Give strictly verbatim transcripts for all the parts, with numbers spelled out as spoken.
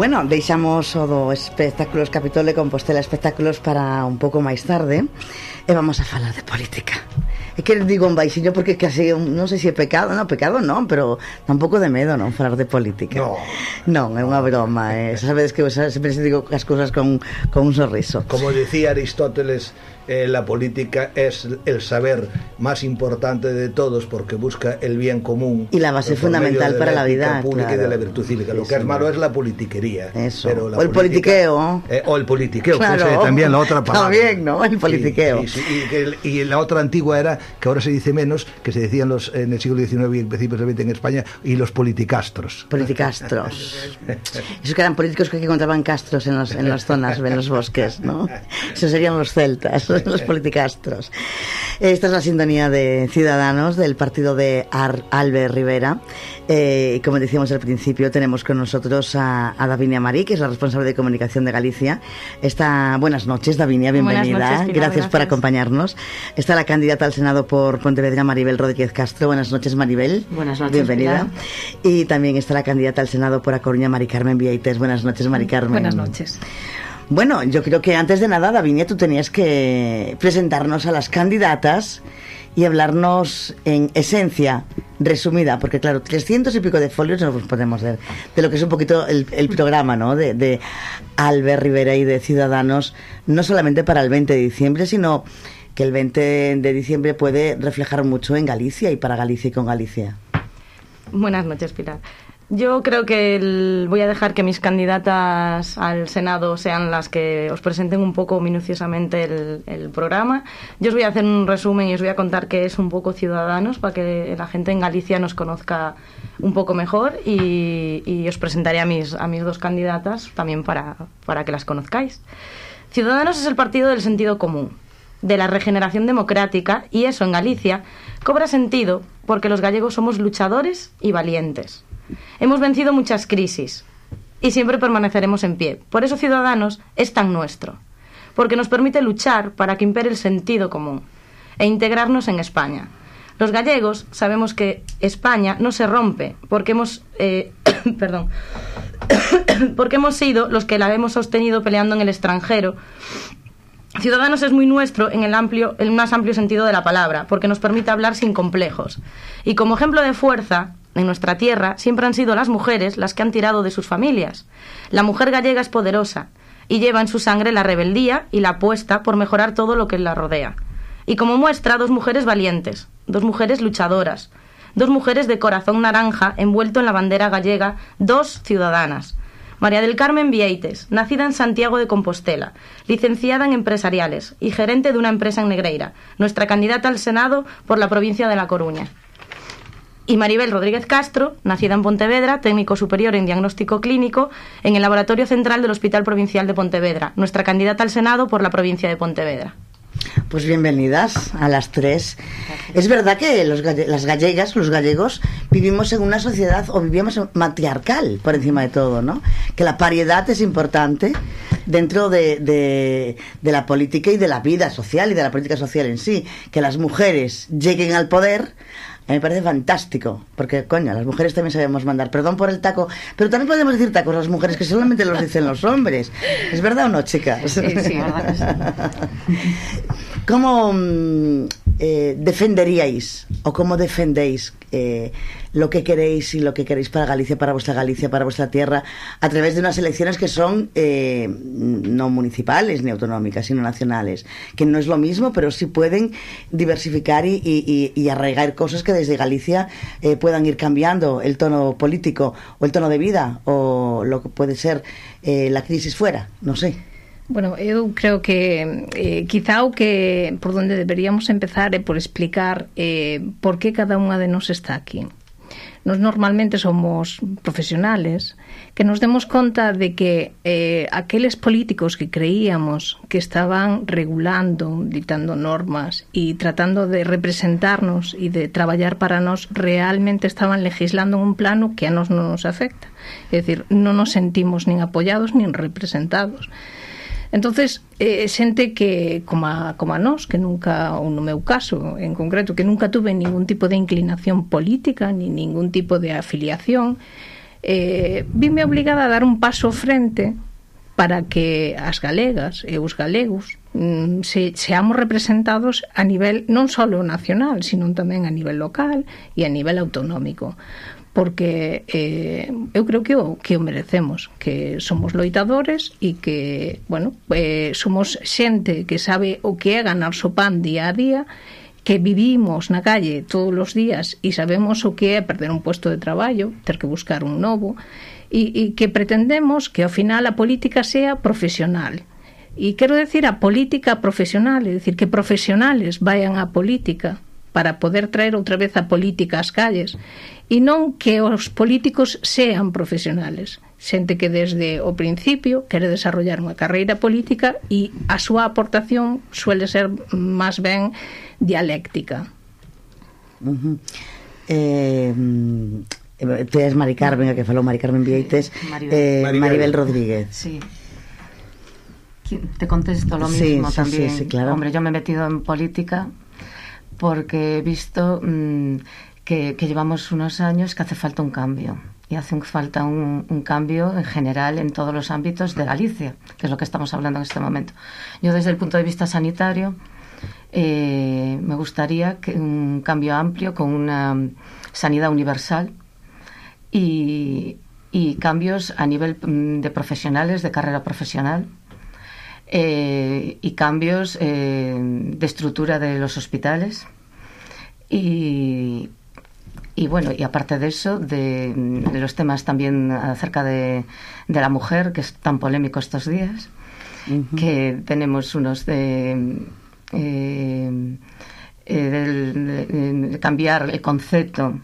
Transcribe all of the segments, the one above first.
Bueno, deixamos o do espectáculos Capitol de Compostela espectáculos para un pouco máis tarde e vamos a falar de política. É que digo un baixiño porque casi non sei se é pecado, non, pecado non, pero tampouco de medo, non, falar de política. No. Non, é unha broma, eh. Sabedes que sempre se digo as cousas con, con un sorriso. Como decía Aristóteles, eh, la política es el saber más importante de todos porque busca el bien común y la base fundamental para la, la vida pública, claro. Y de la virtud cívica. Lo sí, que sí, es malo es la politiquería. Eso. Pero la o el política, politiqueo. Eh, o el politiqueo, claro. que es también la otra palabra. También, ¿no? El politiqueo. Sí, sí, sí. Y, que, y la otra antigua era, que ahora se dice menos, que se decían los, en el siglo diecinueve y principios del veinte en España, y los politicastros. Politicastros. Esos que eran políticos que encontraban castros en, los, en las zonas, en los bosques, ¿no? Esos serían los celtas, los politicastros. Esta es la sintonía de Ciudadanos del partido de Ar Albert Rivera. Eh, como decíamos al principio, tenemos con nosotros a, a Davinia Marí, que es la responsable de comunicación de Galicia. Está, buenas noches, Davinia, bienvenida. Buenas noches, Pilar, gracias, gracias por acompañarnos. Está la candidata al Senado por Pontevedra, Maribel Rodríguez Castro. Buenas noches, Maribel. Buenas noches, bienvenida. Pilar. Y también está la candidata al Senado por A Coruña, Mari Carmen Vieites. Buenas noches, Mari Carmen. Buenas noches. Bueno, yo creo que antes de nada, Davinia, tú tenías que presentarnos a las candidatas y hablarnos en esencia resumida, porque claro, trescientos y pico de folios no nos podemos ver, de lo que es un poquito el, el programa, ¿no? De, de Albert Rivera y de Ciudadanos, no solamente para el veinte de diciembre, sino que el veinte de diciembre puede reflejar mucho en Galicia y para Galicia y con Galicia. Buenas noches, Pilar. Yo creo que el, voy a dejar que mis candidatas al Senado sean las que os presenten un poco minuciosamente el, el programa. Yo os voy a hacer un resumen y os voy a contar qué es un poco Ciudadanos para que la gente en Galicia nos conozca un poco mejor y, y os presentaré a mis, a mis dos candidatas también para, para que las conozcáis. Ciudadanos es el partido del sentido común, de la regeneración democrática, y eso en Galicia cobra sentido porque los gallegos somos luchadores y valientes. Hemos vencido muchas crisis y siempre permaneceremos en pie. Por eso Ciudadanos es tan nuestro, porque nos permite luchar para que impere el sentido común e integrarnos en España. Los gallegos sabemos que España no se rompe porque hemos eh, perdón porque hemos sido los que la hemos sostenido peleando en el extranjero. Ciudadanos es muy nuestro en el amplio, el más amplio sentido de la palabra, porque nos permite hablar sin complejos. Y como ejemplo de fuerza, en nuestra tierra siempre han sido las mujeres las que han tirado de sus familias. La mujer gallega es poderosa y lleva en su sangre la rebeldía y la apuesta por mejorar todo lo que la rodea. Y como muestra, dos mujeres valientes, dos mujeres luchadoras, dos mujeres de corazón naranja envuelto en la bandera gallega, dos ciudadanas. María del Carmen Vieites, nacida en Santiago de Compostela, licenciada en empresariales y gerente de una empresa en Negreira, nuestra candidata al Senado por la provincia de La Coruña. Y Maribel Rodríguez Castro, nacida en Pontevedra, técnico superior en diagnóstico clínico en el Laboratorio Central del Hospital Provincial de Pontevedra, nuestra candidata al Senado por la provincia de Pontevedra. Pues bienvenidas a las tres. Gracias. Es verdad que los galle las gallegas, los gallegos, vivimos en una sociedad, o vivíamos matriarcal, por encima de todo, ¿no? Que la paridad es importante dentro de, de, de la política y de la vida social y de la política social en sí. Que las mujeres lleguen al poder, a mí me parece fantástico, porque, coño, las mujeres también sabemos mandar, perdón por el taco, pero también podemos decir tacos las mujeres, que solamente los dicen los hombres. ¿Es verdad o no, chicas? Sí, sí, verdad que sí. ¿Cómo eh, defenderíais o cómo defendéis eh, lo que queréis y lo que queréis para Galicia, para vuestra Galicia, para vuestra tierra, a través de unas elecciones que son eh, no municipales ni autonómicas, sino nacionales, que no es lo mismo, pero sí pueden diversificar y, y, y arraigar cosas que desde Galicia eh, puedan ir cambiando el tono político o el tono de vida o lo que puede ser eh, la crisis fuera, no sé. Bueno, eu creo que eh, quizá o que por donde deberíamos empezar é por explicar eh, por que cada unha de nós está aquí. Nos normalmente somos profesionales que nos demos conta de que eh, aqueles políticos que creíamos que estaban regulando, dictando normas e tratando de representarnos e de traballar para nós, realmente estaban legislando en un plano que a nós non nos afecta. É dicir, non nos sentimos nin apoyados nin representados. Entonces, eh, xente que, como a, como a nós, que nunca, ou no meu caso en concreto, que nunca tuve ningún tipo de inclinación política, ni ningún tipo de afiliación, eh, vime obligada a dar un paso frente para que as galegas e os galegos mm, se, seamos representados a nivel non só nacional, sino tamén a nivel local e a nivel autonómico, porque eh, eu creo que o, que o merecemos, que somos loitadores e que, bueno, eh, somos xente que sabe o que é ganar o pan día a día, que vivimos na calle todos os días e sabemos o que é perder un puesto de traballo, ter que buscar un novo, e, e que pretendemos que ao final a política sea profesional. E quero decir a política profesional, é dicir, que profesionales vayan á política para poder traer outra vez a política ás calles, e non que os políticos sean profesionales, xente que desde o principio quere desarrollar unha carreira política e a súa aportación suele ser máis ben dialéctica. Uh-huh. eh, Te es Mari Carmen, a que falou Mari Carmen Vieites, Maribel. eh, Maribel. Maribel Rodríguez. Sí. Te contesto lo mismo sí, sí, también. sí, sí, claro. Hombre, yo me he metido en política porque he visto mmm, que, que llevamos unos años que hace falta un cambio. Y hace falta un, un cambio en general en todos los ámbitos de Galicia, que es lo que estamos hablando en este momento. Yo desde el punto de vista sanitario eh, me gustaría que un cambio amplio con una sanidad universal y, y cambios a nivel de profesionales, de carrera profesional, eh, y cambios eh, de estructura de los hospitales y, y bueno, y aparte de eso, de, de los temas también acerca de, de la mujer, que es tan polémico estos días, uh-huh. que tenemos unos de, eh, eh, de, de cambiar el concepto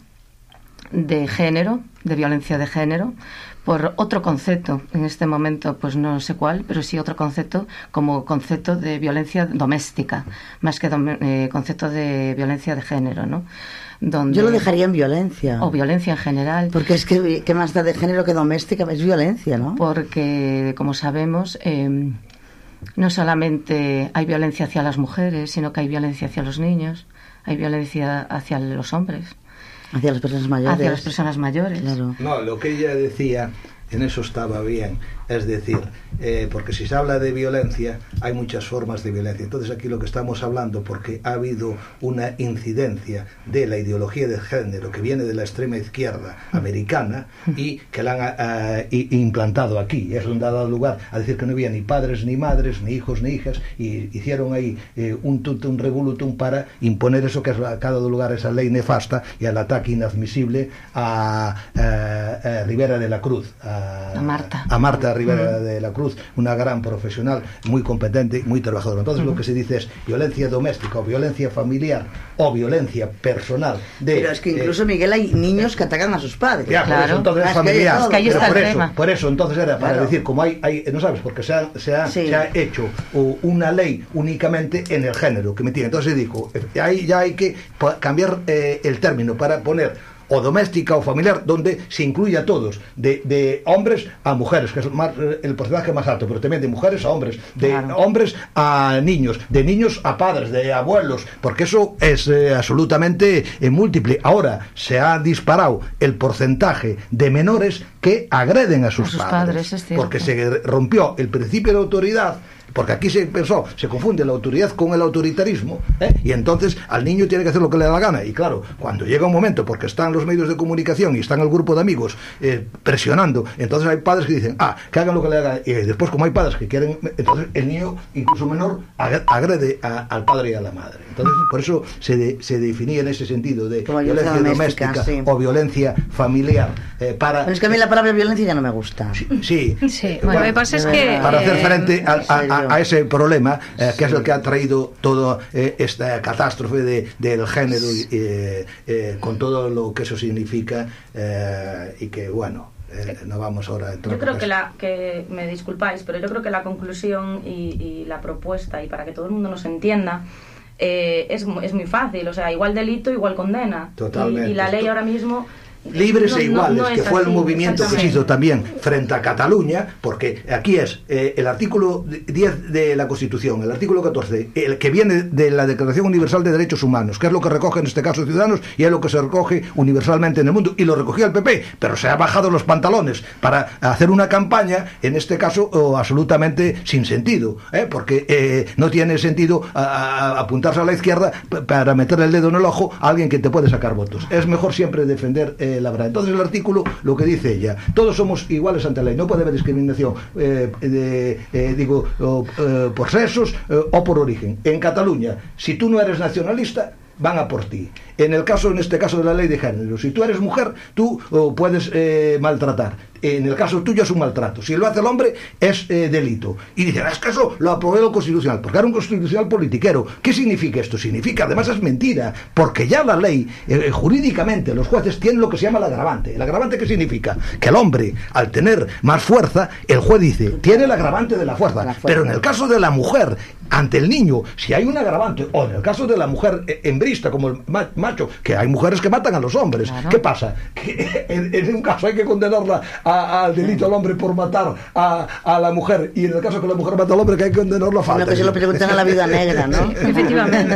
de género, de violencia de género, por otro concepto, en este momento pues no sé cuál, pero sí otro concepto como concepto de violencia doméstica, más que dom- eh, concepto de violencia de género, ¿no? Donde, yo lo dejaría en violencia. O violencia en general. Porque es que, ¿qué más da de género que doméstica? Es violencia, ¿no? Porque, como sabemos, eh, no solamente hay violencia hacia las mujeres, sino que hay violencia hacia los niños, hay violencia hacia los hombres. Hacia las personas mayores. Hacia las personas mayores. Claro. No, lo que ella decía, en eso estaba bien. Es decir, eh, porque si se habla de violencia, hay muchas formas de violencia. Entonces aquí lo que estamos hablando, porque ha habido una incidencia de la ideología de género que viene de la extrema izquierda americana y que la han uh, implantado aquí. Es donde ha dado lugar a decir que no había ni padres ni madres, ni hijos ni hijas, y hicieron ahí eh, un tutum revolutum para imponer eso que ha dado lugar a esa ley nefasta y al ataque inadmisible a, a, a Rivera de la Cruz. A, a Marta. A Marta Rivera de la Cruz, una gran profesional, muy competente, muy trabajadora. Entonces uh-huh. lo que se dice es violencia doméstica o violencia familiar o violencia personal. De, pero es que incluso, eh, Miguel, hay niños que atacan a sus padres. Ya, claro. Por eso entonces es familiar. Es que ahí está por, el eso, tema. por eso entonces era para claro. decir, como hay, hay, no sabes, porque se ha, se ha, sí. se ha hecho una ley únicamente en el género que me tiene. Entonces digo, ahí ya hay que cambiar eh, el término para poner o doméstica o familiar, donde se incluye a todos, de, de hombres a mujeres, que es más, el porcentaje más alto, pero también de mujeres a hombres, de claro. hombres a niños, de niños a padres, de abuelos, porque eso es eh, absolutamente eh, múltiple. Ahora se ha disparado el porcentaje de menores que agreden a sus, a sus padres, padres es porque se rompió el principio de autoridad. Porque aquí se pensó, se confunde la autoridad con el autoritarismo, ¿eh? Y entonces al niño tiene que hacer lo que le da la gana. Y claro, cuando llega un momento, porque están los medios de comunicación y están el grupo de amigos eh, presionando, entonces hay padres que dicen, ah, que hagan lo que le da la gana. Y después, como hay padres que quieren, entonces el niño, incluso menor, agrede a, al padre y a la madre. Entonces, por eso se, de, se definía en ese sentido de como violencia doméstica, doméstica sí. o violencia familiar. Eh, para, Pero es que a mí la palabra violencia ya no me gusta. Sí, sí. sí. Bueno, lo que pasa es que... Para hacer frente a, a, a, a ese problema, eh, que es el que ha traído toda eh, esta catástrofe de, del género, eh, eh, con todo lo que eso significa, eh, y que, bueno, eh, no vamos ahora a entrar. Yo creo que, la, que, me disculpáis, pero yo creo que la conclusión y, y la propuesta, y para que todo el mundo nos entienda, eh, es, es muy fácil. O sea, igual delito, igual condena. Totalmente. Y, y la ley ahora mismo libres no, e iguales, no, no que fue así, el movimiento que se hizo también frente a Cataluña, porque aquí es eh, el artículo diez de la Constitución, el artículo catorce, el que viene de la Declaración Universal de Derechos Humanos, que es lo que recoge en este caso Ciudadanos y es lo que se recoge universalmente en el mundo, y lo recogía el P P, pero se ha bajado los pantalones para hacer una campaña, en este caso oh, absolutamente sin sentido, ¿eh? porque eh, no tiene sentido a, a, apuntarse a la izquierda para meterle el dedo en el ojo a alguien que te puede sacar votos. Es mejor siempre defender eh, la verdad. Entonces el artículo, lo que dice ella, todos somos iguales ante la ley, no puede haber discriminación eh, de, eh, digo o, eh, por sexos eh, o por origen. En Cataluña, si tú no eres nacionalista, van a por ti. En el caso, en este caso de la ley de género, si tú eres mujer, tú oh, puedes eh, maltratar. En el caso tuyo es un maltrato. Si lo hace el hombre, es eh, delito. Y dicen, es que eso lo aprobó el Constitucional, porque era un constitucional politiquero. ¿Qué significa esto? Significa, además es mentira, porque ya la ley, eh, jurídicamente, los jueces tienen lo que se llama el agravante. ¿El agravante qué significa? Que el hombre, al tener más fuerza, el juez dice, tiene el agravante de la fuerza. La fuerza. Pero en el caso de la mujer, ante el niño, si hay un agravante, o en el caso de la mujer eh, hembrista, como el macho, que hay mujeres que matan a los hombres. Claro. ¿Qué pasa? Que en, en un caso hay que condenarla a, al delito al hombre por matar a, a la mujer, y en el caso que la mujer mata al hombre, que hay que condenarlo a falta. Lo que se lo preguntan a la vida negra, ¿no? Efectivamente.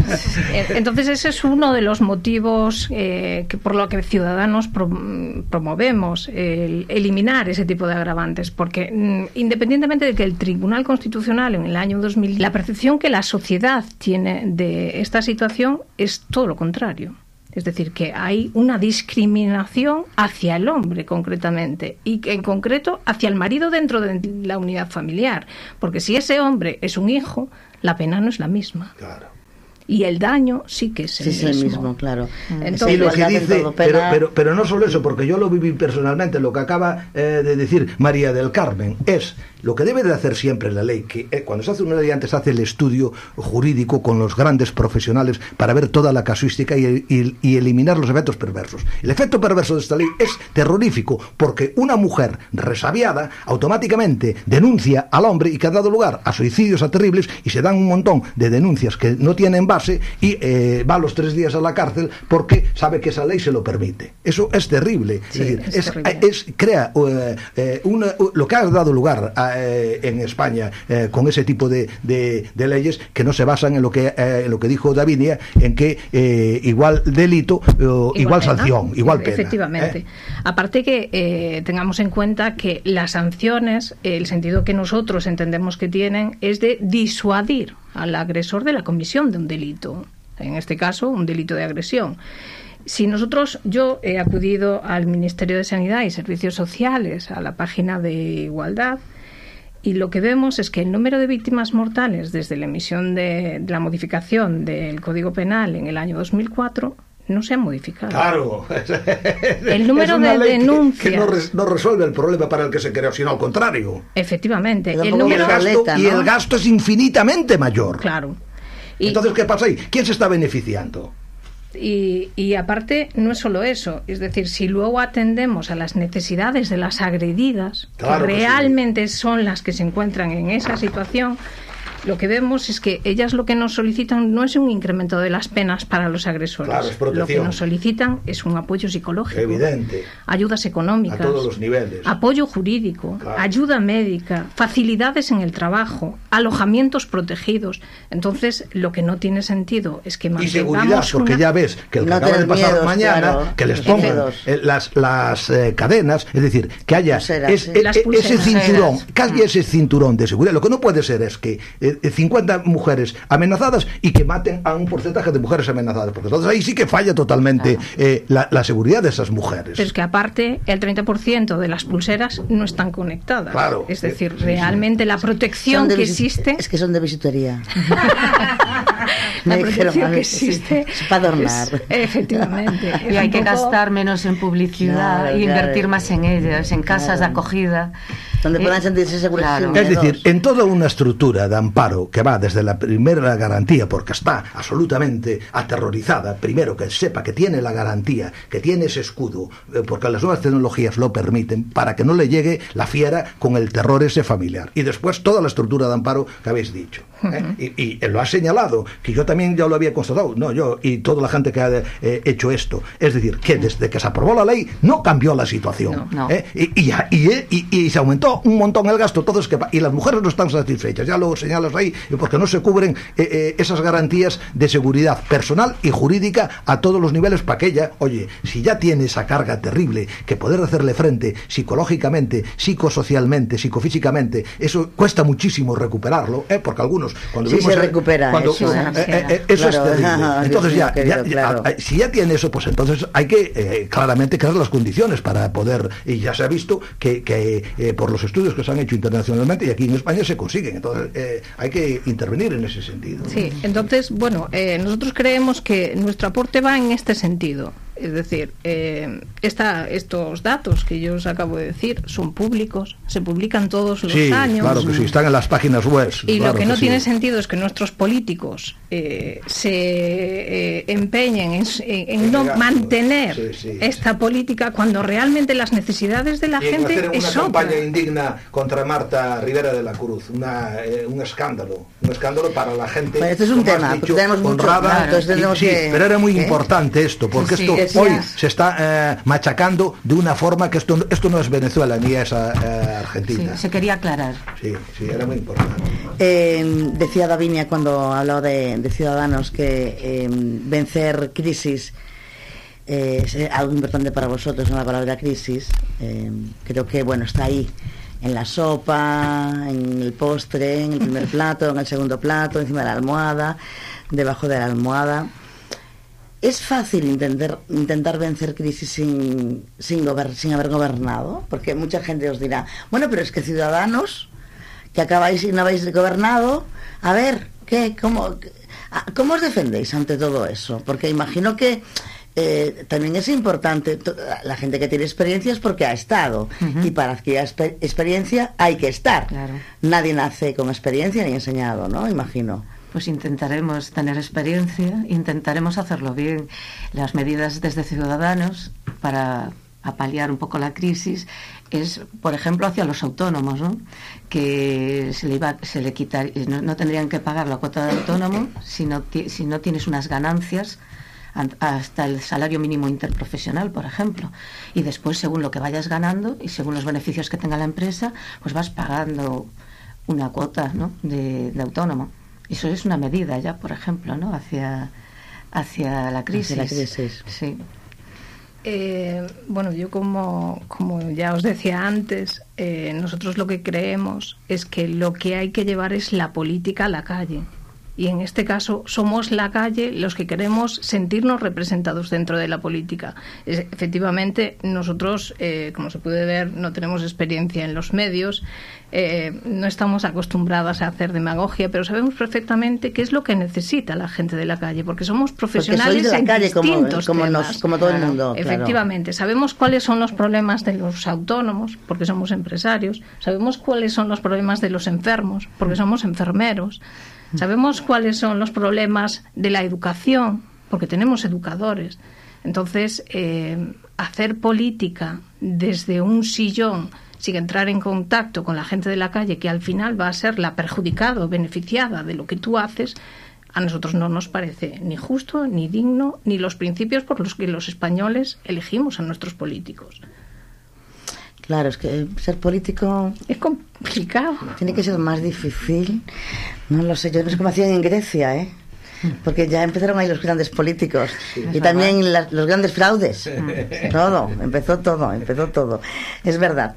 Entonces ese es uno de los motivos eh, que por lo que Ciudadanos pro, promovemos el eliminar ese tipo de agravantes, porque mm, independientemente de que el Tribunal Constitucional en el año dos mil, la percepción que la sociedad tiene de esta situación es todo lo contrario. Es decir, que hay una discriminación hacia el hombre concretamente, y en concreto hacia el marido dentro de la unidad familiar, porque si ese hombre es un hijo, la pena no es la misma. Claro. Y el daño sí que es el sí, mismo. Sí, el mismo, claro. Entonces, y lo que dice, pero, pero, pero no solo eso, porque yo lo viví personalmente, lo que acaba eh, de decir María del Carmen, es lo que debe de hacer siempre la ley, que eh, cuando se hace una ley antes se hace el estudio jurídico con los grandes profesionales para ver toda la casuística y, y, y eliminar los efectos perversos. El efecto perverso de esta ley es terrorífico, porque una mujer resabiada automáticamente denuncia al hombre, y que ha dado lugar a suicidios a terribles, y se dan un montón de denuncias que no tienen base, y eh, va a los tres días a la cárcel porque sabe que esa ley se lo permite. Eso es terrible. Sí, es decir, es, es, terrible. es crea uh, eh, una, uh, lo que ha dado lugar a en España eh, con ese tipo de, de, de leyes que no se basan en lo que eh, en lo que dijo Davinia, en que eh, igual delito, eh, igual, igual sanción, igual pena. Efectivamente. ¿eh? Aparte que eh, tengamos en cuenta que las sanciones, el sentido que nosotros entendemos que tienen es de disuadir al agresor de la comisión de un delito. En este caso, un delito de agresión. Si nosotros, yo he acudido al Ministerio de Sanidad y Servicios Sociales, a la página de Igualdad, y lo que vemos es que el número de víctimas mortales desde la emisión de, de la modificación del Código Penal en el año dos mil cuatro no se ha modificado. Claro. El número es una de ley denuncias que, que no, res, no resuelve el problema para el que se creó, sino al contrario. Efectivamente. El número... y, el gasto, boleta, ¿no? y el gasto es infinitamente mayor. Claro. Y... Entonces, ¿qué pasa ahí? ¿Quién se está beneficiando? Y, y aparte, no es solo eso, es decir, si luego atendemos a las necesidades de las agredidas, claro que, que realmente sí. son las que se encuentran en esa situación, lo que vemos es que ellas lo que nos solicitan no es un incremento de las penas para los agresores. Claro, es protección. Lo que nos solicitan es un apoyo psicológico. Evidente. Ayudas económicas. A todos los niveles. Apoyo jurídico. Claro. Ayuda médica. Facilidades en el trabajo. Alojamientos protegidos. Entonces, lo que no tiene sentido es que mantengamos... Y seguridad, porque una... ya ves que el que no acaba de pasar miedos, mañana, claro. que les pongan eh, las, las eh, cadenas, es decir, que haya pulseras, es, sí. eh, ese cinturón, que haya ese cinturón de seguridad. Lo que no puede ser es que... Eh, cincuenta mujeres amenazadas y que maten a un porcentaje de mujeres amenazadas, porque entonces ahí sí que falla totalmente claro. eh, la, la seguridad de esas mujeres. Pero es que aparte el treinta por ciento de las pulseras no están conectadas. Claro. Es decir, sí, realmente sí. la protección que existe... Es que son de bisutería. La protección que existe sí, es para adornar. Es, efectivamente. Y hay que poco... gastar menos en publicidad claro, y invertir claro. más en ellas, en casas claro. de acogida. Donde puedan sentirse seguros. Claro. Es decir, en toda una estructura de amparo que va desde la primera garantía, porque está absolutamente aterrorizada, primero que sepa que tiene la garantía, que tiene ese escudo, eh, porque las nuevas tecnologías lo permiten, para que no le llegue la fiera con el terror ese familiar. Y después toda la estructura de amparo que habéis dicho. ¿eh? y, y lo ha señalado, que yo también ya lo había constatado, no yo y toda la gente que ha eh, hecho esto, es decir, que desde que se aprobó la ley no cambió la situación, no, no. ¿eh? y, y, y, y, y se aumentó un montón el gasto, todo es que, y las mujeres no están satisfechas, ya lo señalas ahí, porque no se cubren eh, eh, esas garantías de seguridad personal y jurídica a todos los niveles para que ella, oye, si ya tiene esa carga terrible, que poder hacerle frente psicológicamente, psicosocialmente, psicofísicamente, eso cuesta muchísimo recuperarlo, ¿eh? Porque algunos cuando sí vimos se recupera cuando, eso, eh, eh, eh, eso claro, es terrible. Entonces ya, querido, ya, claro. ya, si ya tiene eso, pues entonces hay que eh, claramente crear las condiciones para poder, y ya se ha visto que, que eh, por los estudios que se han hecho internacionalmente y aquí en España se consiguen, entonces eh, hay que intervenir en ese sentido. Sí, entonces, bueno, eh, nosotros creemos que nuestro aporte va en este sentido. Es decir, eh, esta, estos datos que yo os acabo de decir son públicos, se publican todos los sí, años. Claro que sí, están en las páginas web. Y claro lo que no que tiene sí. sentido es que nuestros políticos eh, se eh, empeñen en, en, en no mantener sí, sí, esta sí. política cuando realmente las necesidades de la y gente hacer una es campaña otra. indigna contra Marta Rivera de la Cruz, una, eh, un escándalo, un escándalo para la gente. Bueno, este es un como has tema, dicho, porque tenemos mucho, honrada, claro, entonces y- tenemos sí, que- pero era muy ¿eh? importante esto, porque Sí, esto sí, hoy sí. se está eh, machacando de una forma que esto, esto no es Venezuela ni es eh, Sí, Argentina. se quería aclarar. Sí, sí, era muy importante. Eh, decía Davinia cuando habló de, de Ciudadanos que eh, vencer crisis eh, es algo importante para vosotros, ¿no? La palabra crisis eh, creo que bueno está ahí en la sopa, en el postre, en el primer plato, en el segundo plato, encima de la almohada, debajo de la almohada. ¿Es fácil intentar, intentar vencer crisis sin, sin, gober, sin haber gobernado? Porque mucha gente os dirá, bueno, pero es que Ciudadanos, que acabáis y no habéis gobernado, a ver, ¿qué? ¿Cómo, cómo os defendéis ante todo eso? Porque imagino que eh, también es importante, la gente que tiene experiencia es porque ha estado, uh-huh. y para adquirir exper- experiencia hay que estar. Claro. Nadie nace con experiencia ni enseñado, ¿no? Imagino. Pues intentaremos tener experiencia, intentaremos hacerlo bien. Las medidas desde Ciudadanos para paliar un poco la crisis es, por ejemplo, hacia los autónomos, ¿no? Que se le iba, se le quitar, no, no tendrían que pagar la cuota de autónomo si no, si no tienes unas ganancias hasta el salario mínimo interprofesional, por ejemplo, y después según lo que vayas ganando y según los beneficios que tenga la empresa, pues vas pagando una cuota, ¿no? de, de autónomo. Eso es una medida ya, por ejemplo, ¿no? hacia, hacia la crisis. Hacia la crisis. Sí. Eh, bueno, yo como, como ya os decía antes, eh, nosotros lo que creemos es que lo que hay que llevar es la política a la calle. Y en este caso somos la calle los que queremos sentirnos representados dentro de la política. Es, efectivamente, nosotros, eh, como se puede ver, no tenemos experiencia en los medios, eh, no estamos acostumbradas a hacer demagogia, pero sabemos perfectamente qué es lo que necesita la gente de la calle, porque somos profesionales porque sois de la en calle, distintos como, como, temas. nos, como todo Claro, el mundo. Claro. Efectivamente, sabemos cuáles son los problemas de los autónomos, porque somos empresarios, sabemos cuáles son los problemas de los enfermos, porque somos enfermeros. Sabemos cuáles son los problemas de la educación, porque tenemos educadores. Entonces, eh, hacer política desde un sillón, sin entrar en contacto con la gente de la calle, que al final va a ser la perjudicada o beneficiada de lo que tú haces, a nosotros no nos parece ni justo, ni digno, ni los principios por los que los españoles elegimos a nuestros políticos. Claro, es que ser político es complicado. Tiene que ser más difícil. No lo sé, yo no sé cómo hacían en Grecia, ¿eh? Porque ya empezaron ahí los grandes políticos, sí, y también la, los grandes fraudes. Sí. Todo, empezó todo, empezó todo. Es verdad.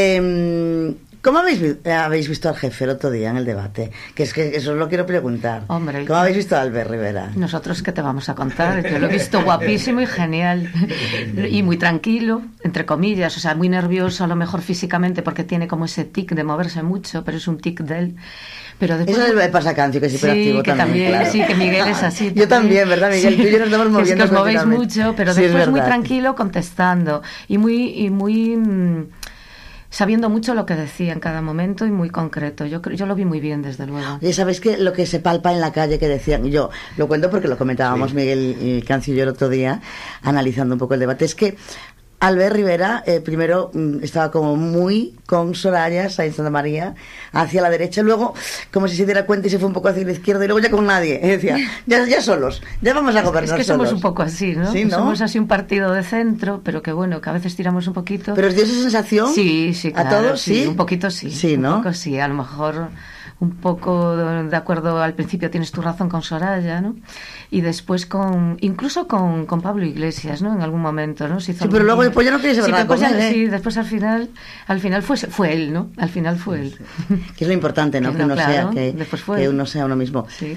Eh, ¿Cómo habéis, habéis visto al jefe el otro día en el debate? Que es que eso os lo quiero preguntar. Hombre, ¿cómo habéis visto a Albert Rivera? Nosotros, ¿qué te vamos a contar? Yo lo he visto guapísimo y genial. Y muy tranquilo, entre comillas. O sea, muy nervioso a lo mejor físicamente porque tiene como ese tic de moverse mucho, pero es un tic de él. Pero después... Eso es el pasacancio, que es hiperactivo, sí, que también. también Claro. Sí, que Miguel es así. Yo también, ¿verdad, Miguel? Sí. Tú y yo nos estamos moviendo. Es que os movéis mucho, pero sí, después muy tranquilo contestando. Y muy... Y muy mmm, sabiendo mucho lo que decía en cada momento y muy concreto. Yo yo lo vi muy bien, desde luego. Y sabéis que lo que se palpa en la calle que decían, y yo lo cuento porque lo comentábamos sí. Miguel y Cancio y yo el otro día, analizando un poco el debate, es que Albert Rivera, eh, primero mm, estaba como muy con Soraya Sáenz de Santa María hacia la derecha, luego como si se diera cuenta y se fue un poco hacia la izquierda y luego ya con nadie. Y decía, ya, ya solos, ya vamos a gobernar solos. Es que somos un poco así, ¿no? Sí, ¿no? Somos así un partido de centro, pero que bueno, que a veces tiramos un poquito. ¿Pero os dio esa sensación? Sí, sí, claro. ¿A todos? Sí, sí, un poquito sí. Sí, ¿no? Un poco sí, a lo mejor un poco de acuerdo, al principio tienes tu razón con Soraya, ¿no? Y después con, incluso con, con Pablo Iglesias, ¿no? En algún momento, ¿no? Se hizo sí, pero luego después ya no queréis sí, hablar con ya, él, ¿eh? Sí, después al final, al final fue, fue él, ¿no? Al final fue él. Que es lo importante, ¿no? Que, no, que uno claro, sea, que, que uno sea uno mismo. Sí.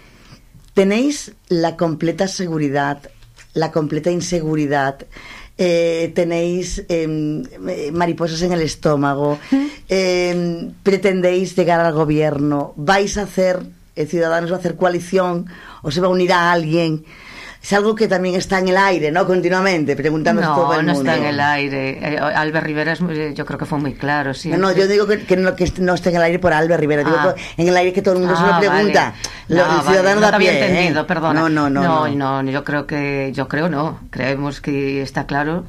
¿Tenéis la completa seguridad, la completa inseguridad? Eh, tenéis eh, mariposas en el estómago, eh, pretendéis llegar al gobierno, vais a hacer, eh, Ciudadanos va a hacer coalición o se va a unir a alguien. Es algo que también está en el aire, ¿no? Continuamente, preguntándose no, todo el mundo. mundo. No, está en el aire. Eh, Albert Rivera, es, yo creo que fue muy claro, sí. No, no, yo digo que, que, no, que no está en el aire por Albert Rivera. Digo ah. en el aire que todo el mundo ah, se lo pregunta. Vale. Lo, No, el ciudadano vale, da no pie, había entendido, ¿eh? perdona. No, no, no, no, no. no, yo creo que, yo creo no. Creemos que está claro,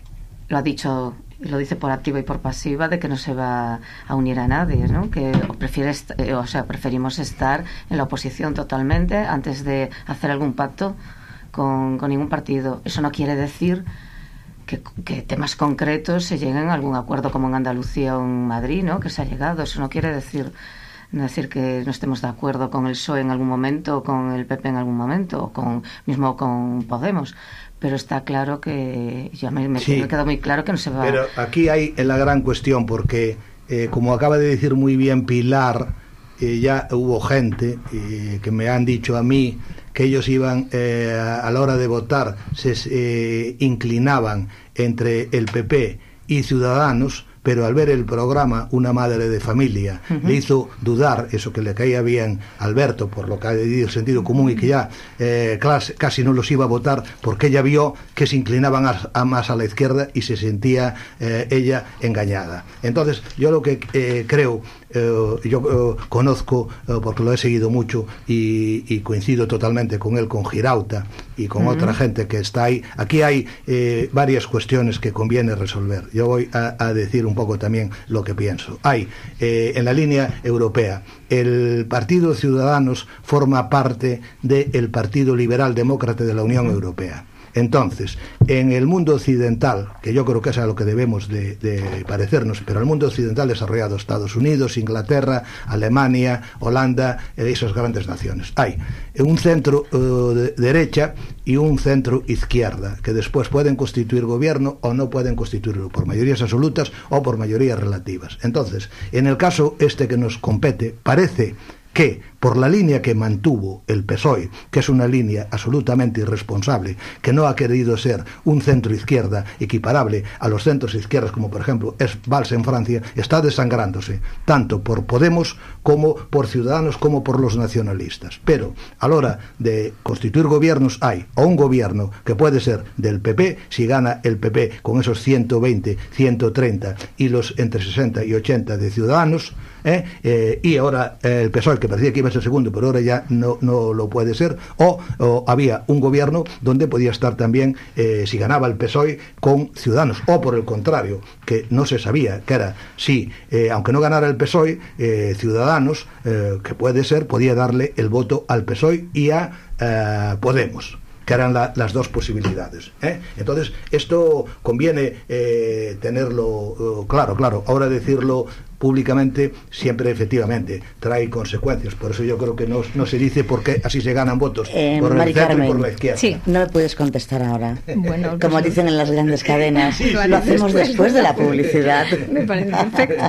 lo ha dicho, lo dice por activa y por pasiva, de que no se va a unir a nadie, ¿no? Que prefiere, eh, o sea, preferimos estar en la oposición totalmente antes de hacer algún pacto Con, con ningún partido. Eso no quiere decir que, que temas concretos se lleguen a algún acuerdo como en Andalucía o en Madrid, ¿no? Que se ha llegado. Eso no quiere decir, no decir que no estemos de acuerdo con el P S O E en algún momento, o con el P P en algún momento, o con, mismo con Podemos. Pero está claro que, ya me, me, sí, me queda muy claro que no se va. Pero aquí hay la gran cuestión, porque eh, como acaba de decir muy bien Pilar, eh, ya hubo gente eh, que me han dicho a mí que ellos iban, eh, a la hora de votar, se eh, inclinaban entre el P P y Ciudadanos, pero al ver el programa Una madre de familia, uh-huh, le hizo dudar, eso que le caía bien a Alberto, por lo que ha decidido el sentido común, y que ya eh, casi, casi no los iba a votar, porque ella vio que se inclinaban a, a más a la izquierda y se sentía eh, ella engañada. Entonces, yo lo que eh, creo, eh, yo eh, conozco, eh, porque lo he seguido mucho, y, y coincido totalmente con él, con Girauta y con uh-huh, otra gente que está ahí. Aquí hay eh, varias cuestiones que conviene resolver. Yo voy a, a decir un un poco también lo que pienso. Hay, eh, en la línea europea, el Partido Ciudadanos forma parte del Partido Liberal Demócrata de la Unión Europea. Entonces, en el mundo occidental, que yo creo que es a lo que debemos de, de parecernos, pero el mundo occidental desarrollado, Estados Unidos, Inglaterra, Alemania, Holanda, eh, esas grandes naciones, hay un centro uh, de derecha y un centro izquierda, que después pueden constituir gobierno o no pueden constituirlo, por mayorías absolutas o por mayorías relativas. Entonces, en el caso este que nos compete, parece que por la línea que mantuvo el P S O E, que es una línea absolutamente irresponsable, que no ha querido ser un centro izquierda equiparable a los centros izquierdas, como por ejemplo es Valls en Francia, está desangrándose, tanto por Podemos como por Ciudadanos como por los nacionalistas. Pero a la hora de constituir gobiernos hay o un gobierno que puede ser del P P, si gana el P P con esos ciento veinte, ciento treinta y los entre sesenta y ochenta de Ciudadanos, ¿eh? Eh, y ahora eh, el P S O E, que parecía que iba a ser segundo, pero ahora ya no, no lo puede ser, o, o había un gobierno donde podía estar también, eh, si ganaba el P S O E, con Ciudadanos, o por el contrario, que no se sabía, que era, si, eh, aunque no ganara el P S O E, eh, Ciudadanos, eh, que puede ser, podía darle el voto al P S O E y a eh, Podemos, que eran la, las dos posibilidades, ¿eh? Entonces, esto conviene eh, tenerlo uh, claro, claro. Ahora decirlo públicamente siempre, efectivamente, trae consecuencias. Por eso yo creo que no, no se dice por qué así se ganan votos, eh, por Mari el centro Carmen, y por la izquierda. Sí, no me puedes contestar ahora. Bueno, como pues, dicen en las grandes cadenas, sí, lo hacemos después, después de la publicidad. Me parece perfecto.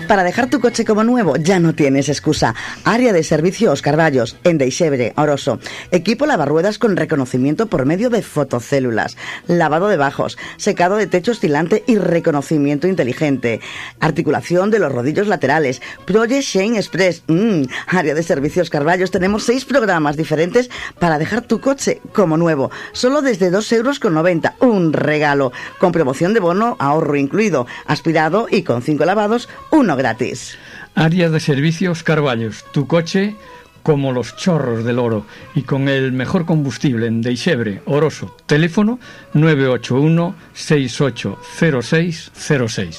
Para dejar tu coche como nuevo ya no tienes excusa. Área de servicio Os Carballos, en Deixebre, Oroso. Equipo lavarruedas con reconocimiento por medio de fotocélulas. Lavado de bajos, secado de techo oscilante y reconocimiento inteligente. Articulación de los rodillos laterales. Project Shane Express. Mm, área de servicios Carballos. Tenemos seis programas diferentes para dejar tu coche como nuevo. Solo desde dos euros con noventa. Un regalo. Con promoción de bono, ahorro incluido. Aspirado y con cinco lavados, uno gratis. Área de servicios Carballos. Tu coche como los chorros del oro y con el mejor combustible en Deixebre, Oroso. Teléfono nueve ocho uno, seis ocho cero seis cero seis.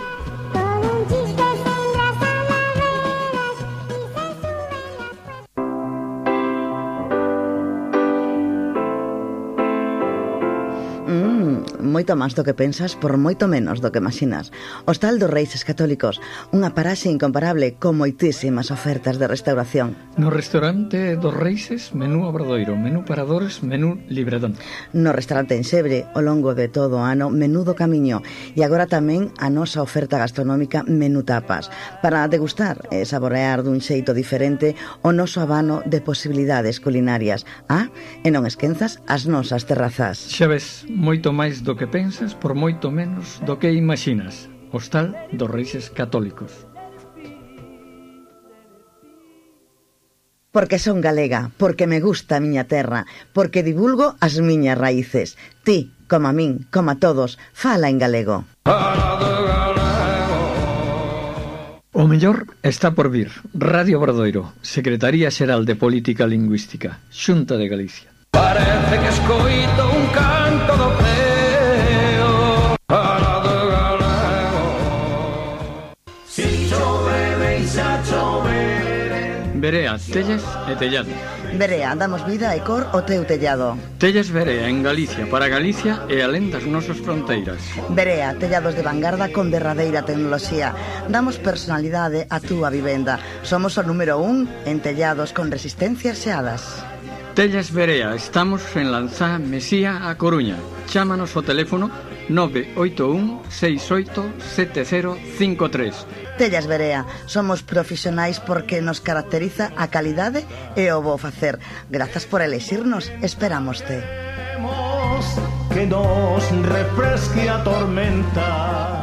Moito máis do que pensas por moito menos do que imaginas. Hostal dos Reixes Católicos, unha paraxe incomparable con moitísimas ofertas de restauración. No restaurante dos Reixes, menú Obradoiro, menú paradores, menú libredón. No restaurante en Xebre, ao longo de todo o ano, menú do camiño. E agora tamén a nosa oferta gastronómica menú tapas, para degustar e saborear dun xeito diferente o noso abano de posibilidades culinarias. Ah, e non esquenzas as nosas terrazas. Xa ves, moito máis do que pensas por moito menos do que imaginas. Hostal dos Reixes Católicos. Porque son galega, porque me gusta a miña terra, porque divulgo as miñas raíces. Ti, como a min, como a todos, fala en galego. O mellor está por vir. Radio Obradoiro, Secretaría Xeral de Política Lingüística, Xunta de Galicia. Parece que escoito un canto do preo para de galego. Si chove, xa chove. Verea, tellas e tellado. Verea, damos vida e cor ao teu tellado. Tellas Verea en Galicia, para Galicia e alén das nosas fronteiras. Verea, tellados de vanguarda con derradeira tecnoloxía. Damos personalidade á túa vivenda. Somos o número un en tellados con resistencias xeadas. Tellas Verea, estamos en Lanzá, Mesía, A Coruña. Chámanos ao teléfono nove oito un, seis oito sete cero cinco tres. Tellas Verea, somos profesionais porque nos caracteriza a calidade e o bo facer. Grazas por elexirnos, esperámoste. Que nos refresque a tormenta.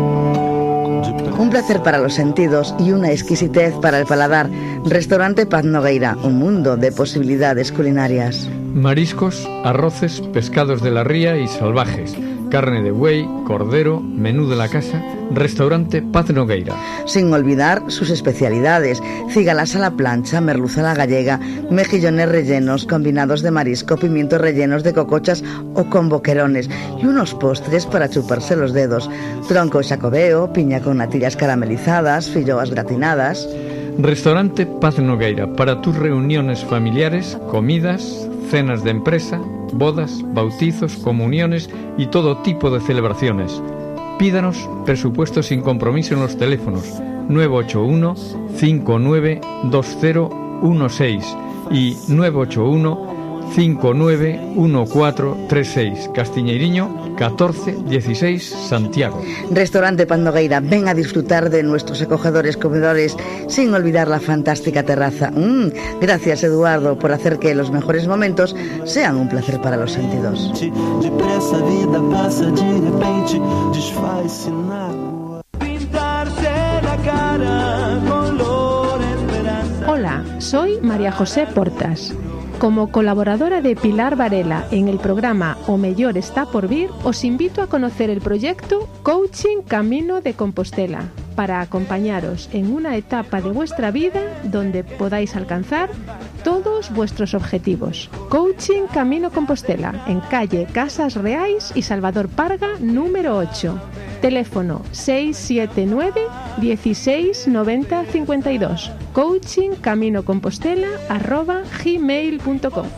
Un placer para los sentidos y una exquisitez para el paladar. Restaurante Paz Nogueira, un mundo de posibilidades culinarias. Mariscos, arroces, pescados de la ría y salvajes. Carne de buey, cordero, menú de la casa. Restaurante Paz Nogueira. Sin olvidar sus especialidades: cigalas a la plancha, merluza a la gallega, mejillones rellenos, combinados de marisco, pimientos rellenos de cocochas o con boquerones, y unos postres para chuparse los dedos: tronco xacobeo, piña con natillas caramelizadas, filloas gratinadas. Restaurante Paz Nogueira, para tus reuniones familiares, comidas, cenas de empresa, bodas, bautizos, comuniones y todo tipo de celebraciones. Pídanos presupuesto sin compromiso en los teléfonos nueve ocho uno, cinco nueve dos cero uno seis y nueve ocho uno, cinco nueve uno cuatro tres seis. Castiñeiriño catorce dieciséis, Santiago. Restaurante Paz Nogueira, ven a disfrutar de nuestros acogedores comedores sin olvidar la fantástica terraza. Mm, gracias, Eduardo, por hacer que los mejores momentos sean un placer para los sentidos. Depressa a vida passa, de repente desfaz-se na rua. Pintarse la cara color esperanza. Hola, soy María José Portas. Como colaboradora de Pilar Varela en el programa O Mellor está por vir, os invito a conocer el proyecto Coaching Camino de Compostela, para acompañaros en una etapa de vuestra vida donde podáis alcanzar todos vuestros objetivos. Coaching Camino Compostela, en calle Casas Reais y Salvador Parga, número ocho. Teléfono seis siete nueve, dieciséis noventa cincuenta y dos. Coaching Camino Compostela arroba gmail punto com.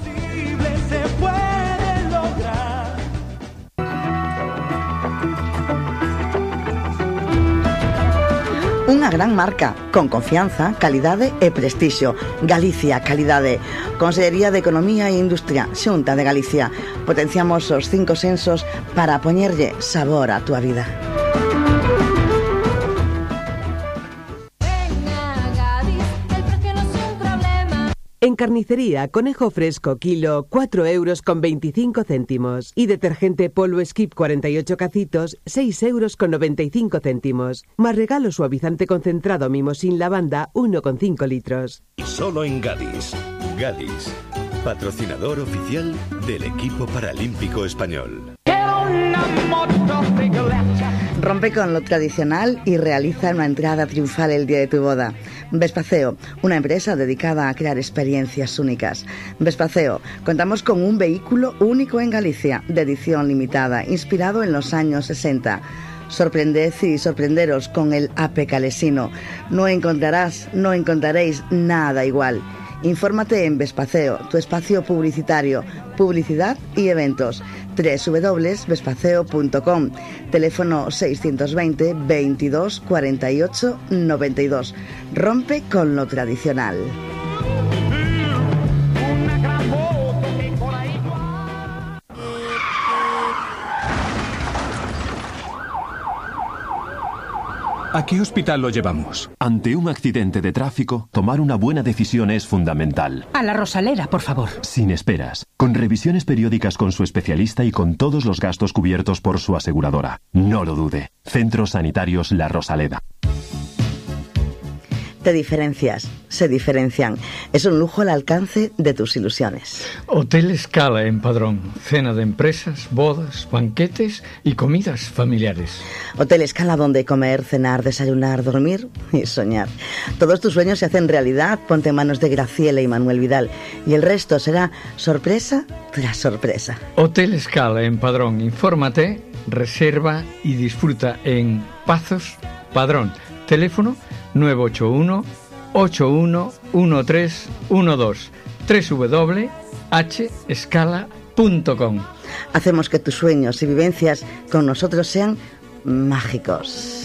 Unha gran marca, con confianza, calidade e prestixio. Galicia, calidade. Consellería de Economía e Industria, Xunta de Galicia. Potenciamos os cinco sensos para poñerlle sabor á túa vida. carnicería, conejo fresco, kilo, cuatro euros con veinticinco céntimos. Y detergente polvo Skip cuarenta y ocho cacitos, seis euros con noventa y cinco céntimos. Más regalo suavizante concentrado Mimosin lavanda, uno con cinco litros. Solo en Gadis. Gadis, patrocinador oficial del equipo paralímpico español. Rompe con lo tradicional y realiza una entrada triunfal el día de tu boda. Vespaceo, una empresa dedicada a crear experiencias únicas. Vespaceo, contamos con un vehículo único en Galicia, de edición limitada, inspirado en los años sesenta. Sorprended y sorprenderos con el Ape Calesino. No encontrarás, no encontraréis nada igual. Infórmate en Vespaceo, tu espacio publicitario, publicidad y eventos. doble u doble u doble u punto vespaceo punto com. Teléfono seiscientos veinte, veintidós, cuarenta y ocho, noventa y dos. Rompe con lo tradicional. ¿A qué hospital lo llevamos? Ante un accidente de tráfico, tomar una buena decisión es fundamental. A la Rosalera, por favor. Sin esperas, con revisiones periódicas con su especialista y con todos los gastos cubiertos por su aseguradora. No lo dude. Centros Sanitarios La Rosaleda. Te diferencias, se diferencian. Es un lujo al alcance de tus ilusiones. Hotel Escala en Padrón. Cena de empresas, bodas, banquetes y comidas familiares. Hotel Escala, donde comer, cenar, desayunar, dormir y soñar. Todos tus sueños se hacen realidad. Ponte en manos de Graciela y Manuel Vidal. Y el resto será sorpresa tras sorpresa. Hotel Escala en Padrón. Infórmate, reserva y disfruta en Pazos, Padrón. Teléfono nueve ocho uno, ocho uno uno tres uno dos. doble u doble u doble u punto h escala punto com. Hacemos que tus sueños y vivencias con nosotros sean mágicos.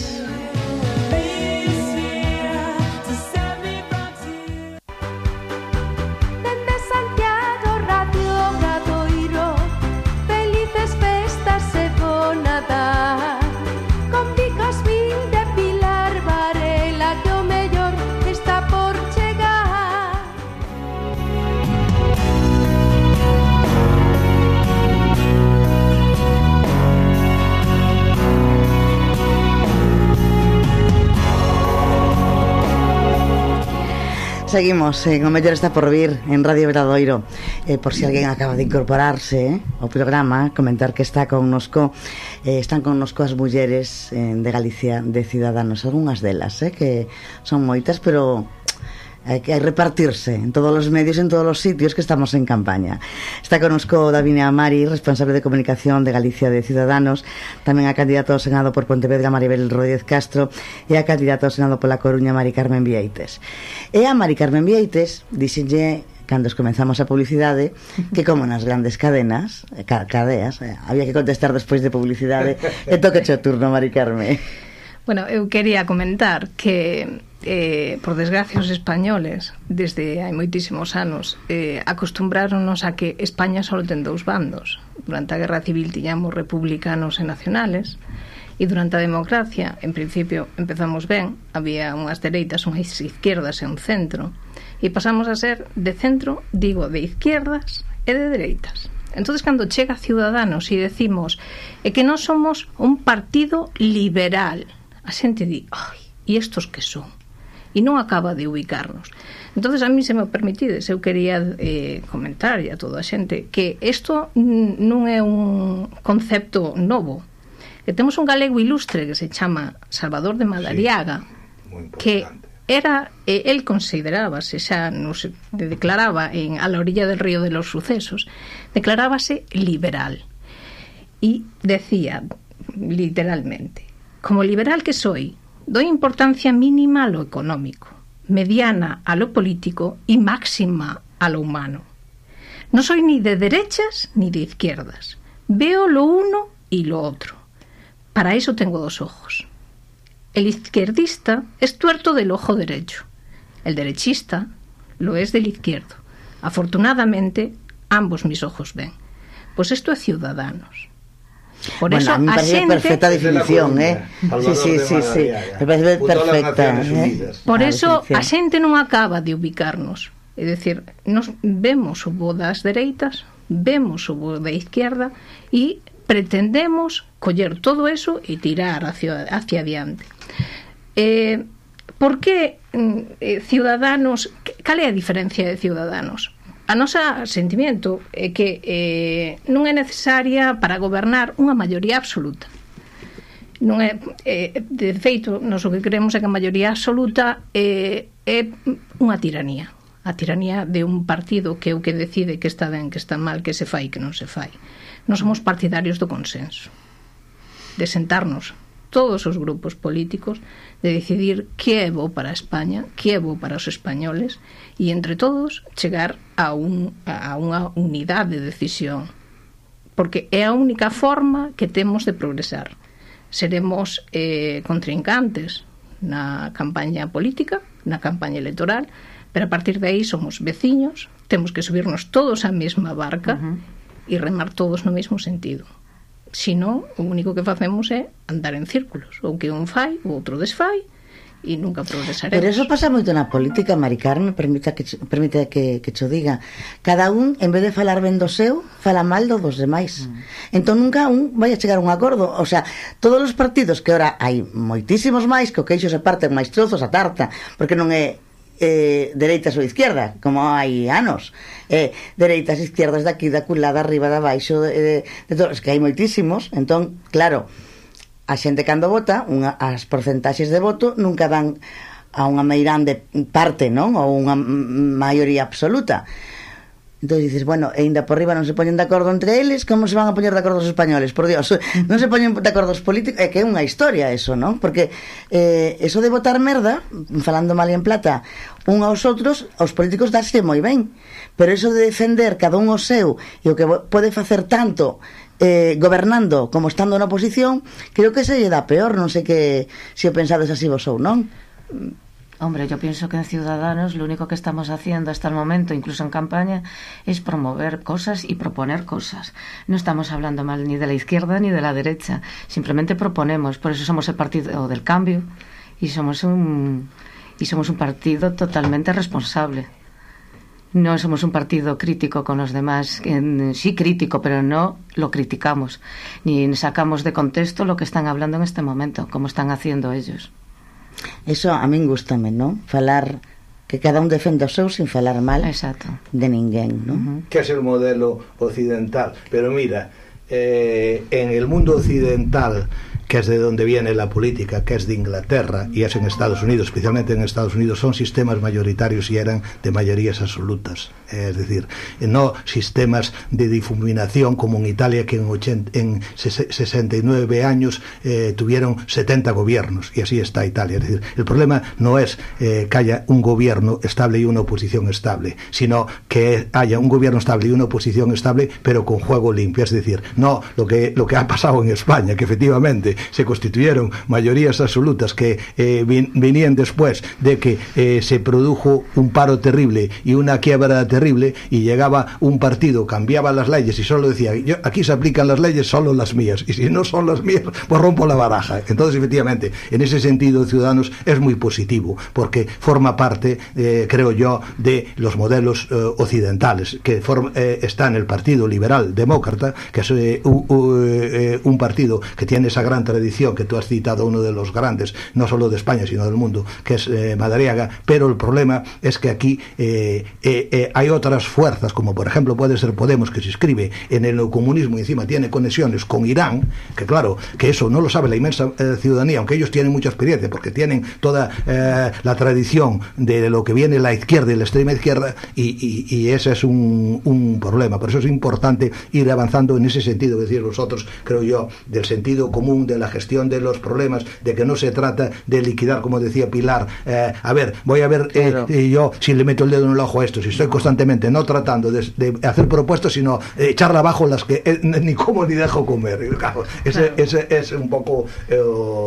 Seguimos en O Mellor Está por Vir en Radio Obradoiro. eh, Por si alguén acaba de incorporarse eh, ao programa, comentar que está connosco eh, Están connosco as mulleres eh, de Galicia de Ciudadanos. Algunhas delas, eh, que son moitas, pero hai que repartirse en todos os medios, en todos os sitios que estamos en campaña. Está connosco Davinia Amari, responsable de comunicación de Galicia de Ciudadanos, tamén a candidata ao Senado por Pontevedra Maribel Rodríguez Castro e a candidata ao Senado pola Coruña Mari Carmen Vieites. E a Mari Carmen Vieites dixenlle cando comenzamos a publicidade que como nas grandes cadenas ca cadeas, eh, había que contestar despois de publicidade. E toque o turno, Mari Carmen. Bueno, eu quería comentar que eh, por desgracia os españoles desde hai moitísimos anos eh, acostumbráronos a que España só ten dous bandos. Durante a Guerra Civil tiñamos republicanos e nacionales, e durante a democracia, en principio empezamos ben, había unhas dereitas, unhas izquierdas e un centro, e pasamos a ser de centro, digo, de izquierdas e de dereitas. Entonces, cando chega Ciudadanos e decimos é que non somos un partido liberal, a xente di, ai, e estos que son? E non acaba de ubicarnos. Entonces, a mí, se me permitides, eu quería eh, comentar a toda a xente que isto non é un concepto novo. Que temos un galego ilustre que se chama Salvador de Madariaga, sí, que era, eh, él considerábase, xa nos declaraba en A la orilla del río de los sucesos, declarábase liberal. E decía, literalmente, como liberal que soy, doy importancia mínima a lo económico, mediana a lo político y máxima a lo humano. No soy ni de derechas ni de izquierdas. Veo lo uno y lo otro. Para eso tengo dos ojos. El izquierdista es tuerto del ojo derecho. El derechista lo es del izquierdo. Afortunadamente, ambos mis ojos ven. Pues esto es Ciudadanos. Por bueno, eso, a mí me parece xente... perfecta definición, eh? Sí, sí, sí, sí. Me parece perfecta. Eh? Por eso a xente non acaba de ubicarnos. É dicir, nos vemos o bo das dereitas, vemos o bo da izquierda e pretendemos coller todo eso e tirar hacia, hacia adiante. Eh, por que eh, Ciudadanos, cal é a diferencia de Ciudadanos? A nosa sentimento é que eh, non é necesaria para gobernar unha maioría absoluta. Non é, eh, de feito, nós o que queremos é que a maioría absoluta eh, é unha tiranía. A tiranía de un partido que é o que decide que está ben, que está mal, que se fai, que non se fai. Non somos partidarios do consenso, de sentarnos todos os grupos políticos, de decidir que é bo para España, que é bo para os españoles, e entre todos chegar a, un, a unha unidade de decisión, porque é a única forma que temos de progresar. Seremos eh, contrincantes na campaña política, na campaña electoral, pero a partir de aí somos veciños, temos que subirnos todos á mesma barca uh-huh. e remar todos no mesmo sentido. Si non, o único que facemos é andar en círculos, ou que un fai, o outro desfai, e nunca progresaremos. Pero eso pasa moito na política, Mari Carmen, permita que, permite que, que cho diga. Cada un, en vez de falar ben do seu, fala mal do dos demais. Mm. Entón nunca un vai a chegar a un acordo. O sea, todos os partidos, que ora hai moitísimos máis, que o queixo se parten máis trozos a tarta, porque non é eh, dereitas ou izquierda, como hai anos, eh, dereitas, izquierdas, daqui, da culada, arriba, da baixo, de, de, de todos, que hai moitísimos. Entón, claro, a xente cando vota, unha, as porcentaxes de voto nunca van a unha meirande parte, non? Ou unha maioría absoluta. Entón dices, bueno, e ainda por riba non se poñen de acordo entre eles, como se van a poñer de acordo os españoles? Por Dios, non se poñen de acordo os políticos, é que é unha historia eso, non? Porque eh, eso de votar merda, falando mal e en plata, un aos outros, aos políticos dáse moi ben, pero eso de defender cada un o seu e o que pode facer tanto eh, gobernando como estando na oposición, creo que se lle dá peor. Non sei que se o pensades así vos ou non. Hombre, yo pienso que en Ciudadanos lo único que estamos haciendo hasta el momento, incluso en campaña, es promover cosas y proponer cosas. No estamos hablando mal ni de la izquierda ni de la derecha, simplemente proponemos. Por eso somos el partido del cambio y somos un, y somos un partido totalmente responsable. No somos un partido crítico con los demás, sí crítico, pero no lo criticamos, ni sacamos de contexto lo que están hablando en este momento, como están haciendo ellos. Eso a min gustame, non? Falar, que cada un defenda o seu sin falar mal. Exacto. De ninguén, non? Uh-huh. Que é o modelo occidental. Pero mira, eh, en el mundo occidental, que es de donde viene la política, que es de Inglaterra y es en Estados Unidos, especialmente en Estados Unidos, son sistemas mayoritarios y eran de mayorías absolutas. Es decir, no sistemas de difuminación como en Italia, que en, ochenta, en sesenta y nueve años eh, tuvieron setenta gobiernos, y así está Italia. Es decir, el problema no es eh, que haya un gobierno estable y una oposición estable, sino que haya un gobierno estable y una oposición estable, pero con juego limpio. Es decir, no lo que, lo que ha pasado en España, que efectivamente se constituyeron mayorías absolutas que eh, vin, venían después de que eh, se produjo un paro terrible y una quiebra terrible, y llegaba un partido, cambiaba las leyes y solo decía, yo, aquí se aplican las leyes solo las mías, y si no son las mías, pues rompo la baraja. Entonces, efectivamente, en ese sentido, Ciudadanos es muy positivo, porque forma parte, eh, creo yo, de los modelos eh, occidentales, que form, eh, está en el Partido Liberal Demócrata, que es eh, u, u, eh, un partido que tiene esa gran tradición que tú has citado, uno de los grandes, no solo de España sino del mundo, que es eh, Madariaga. Pero el problema es que aquí eh, eh, eh, hay otras fuerzas, como por ejemplo puede ser Podemos, que se inscribe en el comunismo y encima tiene conexiones con Irán, que claro, que eso no lo sabe la inmensa eh, ciudadanía, aunque ellos tienen mucha experiencia porque tienen toda eh, la tradición de lo que viene la izquierda y la extrema izquierda, y, y, y ese es un, un problema. Por eso es importante ir avanzando en ese sentido, es decir, nosotros, creo yo, del sentido común, de la gestión de los problemas, de que no se trata de liquidar, como decía Pilar, eh, a ver, voy a ver eh, eh, yo si le meto el dedo en el ojo a esto, si estoy constantemente no tratando de, de hacer propuestas, sino eh, echar abajo las que eh, ni como ni dejo comer. Claro, ese, ese es un poco eh,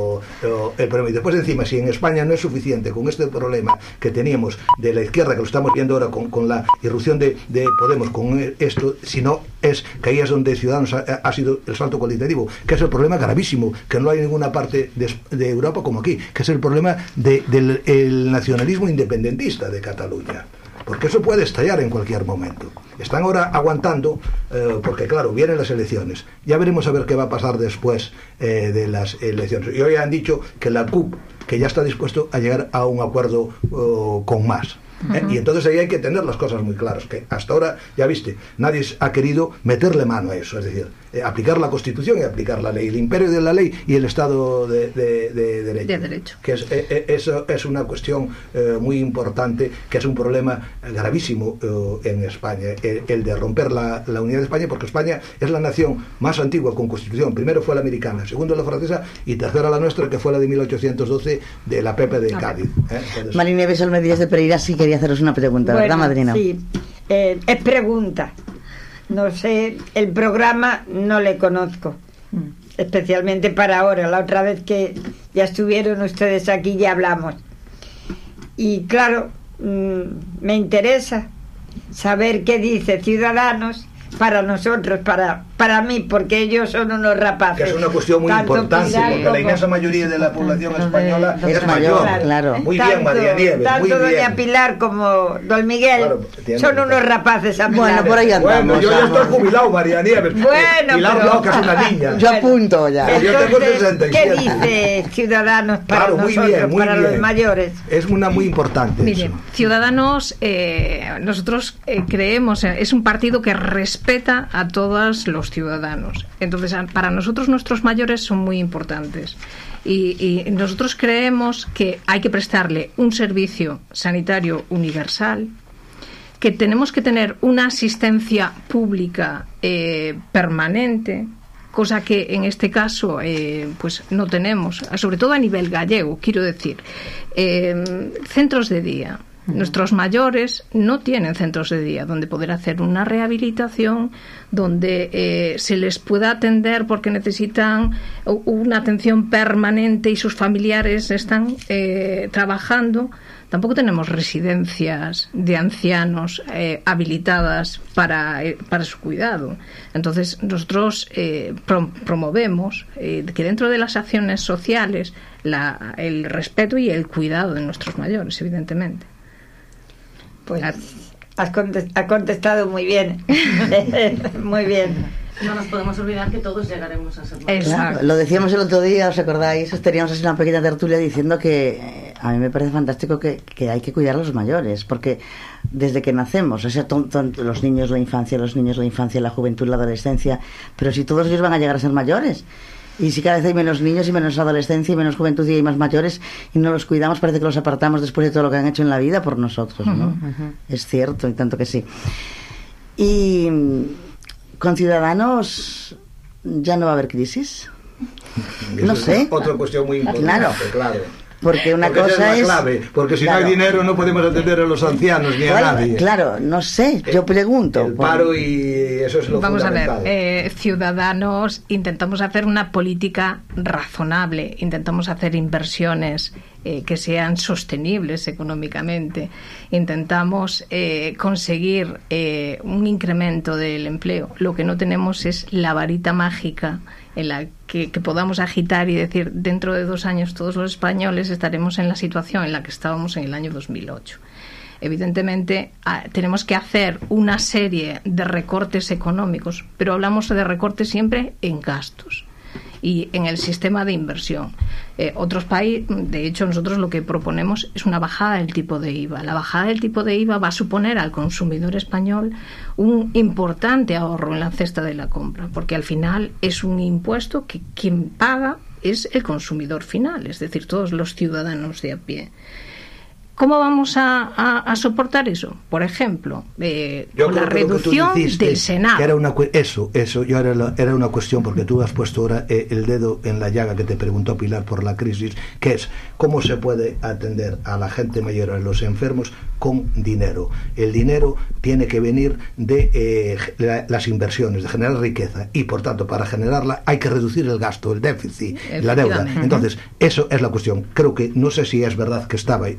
eh, el problema. Y después encima, si en España no es suficiente con este problema que teníamos de la izquierda, que lo estamos viendo ahora con, con la irrupción de, de Podemos, con esto, sino es que ahí es donde Ciudadanos ha, ha sido el salto cualitativo, que es el problema gravísimo, que no hay en ninguna parte de, de Europa como aquí, que es el problema de, del el nacionalismo independentista de Cataluña. porque eso puede estallar en cualquier momento. Están ahora aguantando, eh, porque claro, vienen las elecciones. Ya veremos a ver qué va a pasar después eh, de las elecciones. Y hoy han dicho que la C U P, que ya está dispuesto a llegar a un acuerdo uh, con Mas. ¿Eh? Uh-huh. Y entonces ahí hay que tener las cosas muy claras, que hasta ahora, ya viste, nadie ha querido meterle mano a eso, es decir, eh, aplicar la Constitución y aplicar la ley, el imperio de la ley y el Estado de, de, de, derecho, de derecho, que es, eh, eso es una cuestión eh, muy importante, que es un problema gravísimo eh, en España, el, el de romper la, la unidad de España, porque España es la nación más antigua con Constitución. Primero fue la americana, segundo la francesa y tercera la nuestra, que fue la de mil ochocientos doce de la Pepe de Cádiz. ¿eh? Entonces, Marinieves Olmedías de Pereira sí quería haceros una pregunta, bueno, ¿verdad, madrina? Sí, eh, es pregunta. No sé, el programa no le conozco, especialmente para ahora. La otra vez que ya estuvieron ustedes aquí ya hablamos. Y claro, mmm, me interesa saber qué dice Ciudadanos para nosotros, para para mí, porque ellos son unos rapaces. Que es una cuestión muy tanto importante, Pilar porque como... la inmensa mayoría de la población española es, es mayor. Claro, claro. Muy tanto, bien, María Nieves, tanto muy bien. doña Pilar como don Miguel, claro, son unos rapaces a mi Bueno, lado. por ahí andamos. Bueno, yo ya estoy jubilado, María Nieves. Bueno, Pilar pero... Blanca es una niña. Yo apunto ya. Entonces, yo tengo sesenta y siete. ¿qué dice Ciudadanos para Claro, muy nosotros, bien, muy para bien. los mayores? Es una muy importante. Mire, eso. Ciudadanos, eh, nosotros eh, creemos, eh, es un partido que respeta a todos los ciudadanos. Entonces, para nosotros nuestros mayores son muy importantes. Y, y nosotros creemos que hay que prestarle un servicio sanitario universal, que tenemos que tener una asistencia pública eh, permanente, cosa que en este caso eh, pues no tenemos, sobre todo a nivel gallego, quiero decir. Eh, centros de día. Nuestros mayores no tienen centros de día donde poder hacer una rehabilitación, donde eh, se les pueda atender porque necesitan una atención permanente y sus familiares están eh, trabajando. Tampoco tenemos residencias de ancianos eh, habilitadas para, eh, para su cuidado. Entonces, nosotros eh, prom- promovemos eh, que dentro de las acciones sociales la, el respeto y el cuidado de nuestros mayores, evidentemente. Pues has contest- ha contestado muy bien. Muy bien. No nos podemos olvidar que todos llegaremos a ser mayores. Claro, lo decíamos el otro día, ¿os acordáis? Teníamos así una pequeña tertulia diciendo que eh, a mí me parece fantástico que, que hay que cuidar a los mayores, porque desde que nacemos, o sea, ton, ton, los niños, la infancia, los niños, la infancia, la juventud, la adolescencia, pero si todos ellos van a llegar a ser mayores, y si cada vez hay menos niños y menos adolescencia y menos juventud y hay más mayores y no los cuidamos, parece que los apartamos después de todo lo que han hecho en la vida por nosotros, ¿no? Uh-huh, uh-huh. Es cierto, y tanto que sí. Y con Ciudadanos ya no va a haber crisis. No sé. Otra cuestión muy importante, claro. claro. Porque una porque cosa es es... la clave, porque si claro. no hay dinero no podemos atender a los ancianos ni claro, a nadie. Claro, no sé, yo pregunto. El paro y eso es lo Vamos fundamental. a ver, eh, Ciudadanos intentamos hacer una política razonable, intentamos hacer inversiones eh, que sean sostenibles económicamente, intentamos eh, conseguir eh, un incremento del empleo. Lo que no tenemos es la varita mágica en la que, que podamos agitar y decir dentro de dos años todos los españoles estaremos en la situación en la que estábamos en el año dos mil ocho. Evidentemente a, tenemos que hacer una serie de recortes económicos, pero hablamos de recortes siempre en gastos y en el sistema de inversión. Eh, otros países, de hecho, nosotros lo que proponemos es una bajada del tipo de I V A. La bajada del tipo de I V A va a suponer al consumidor español un importante ahorro en la cesta de la compra, porque al final es un impuesto que quien paga es el consumidor final, es decir, todos los ciudadanos de a pie. ¿Cómo vamos a, a, a soportar eso? Por ejemplo, eh, con la reducción dijiste, Ah. del Senado. Que era una, eso, eso, yo era, la, era una cuestión, porque tú has puesto ahora eh, el dedo en la llaga que te preguntó Pilar por la crisis, que es cómo se puede atender a la gente mayor, a los enfermos, con dinero. El dinero tiene que venir de eh, la, las inversiones, de generar riqueza, y por tanto, para generarla hay que reducir el gasto, el déficit, la deuda. Entonces, eso es la cuestión. Creo que, no sé si es verdad que estaba... Eh,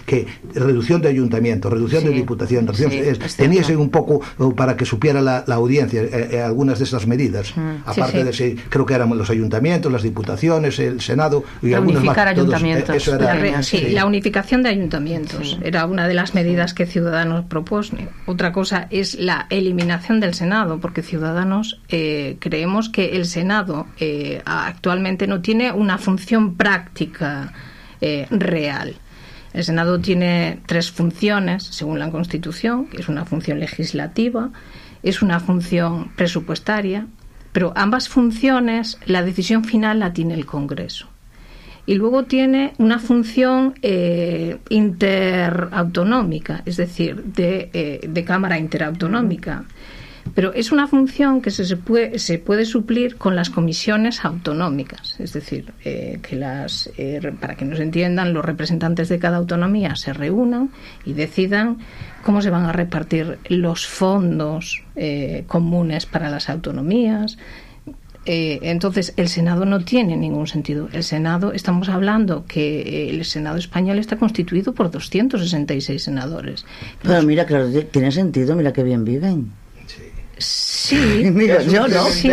que reducción de ayuntamientos, reducción Sí, de diputación, reducción, sí, es, es teníase cierto. un poco eh, para que supiera la, la audiencia eh, eh, algunas de esas medidas, Mm, aparte sí, sí. de ese, creo que eran los ayuntamientos, las diputaciones, el Senado y algunos más. Unificar todos, ayuntamientos. eh, eso era, La re- sí, sí. la unificación de ayuntamientos Sí. era una de las medidas que Ciudadanos propone. Otra cosa es la eliminación del Senado, porque Ciudadanos eh, creemos que el Senado eh, actualmente no tiene una función práctica eh, real. El Senado tiene tres funciones, según la Constitución, que es una función legislativa, es una función presupuestaria, pero ambas funciones, la decisión final la tiene el Congreso. Y luego tiene una función eh, interautonómica, es decir, de, eh, de Cámara Interautonómica. Pero es una función que se, se, puede, se puede suplir con las comisiones autonómicas, es decir, eh, que las, eh, para que nos entiendan, los representantes de cada autonomía se reúnan y decidan cómo se van a repartir los fondos eh, comunes para las autonomías. Eh, entonces, el Senado no tiene ningún sentido. El Senado, estamos hablando que eh, el Senado español está constituido por doscientos sesenta y seis senadores. Pero mira, claro, tiene sentido, mira qué bien viven. Sí, mira, yo no. Sí.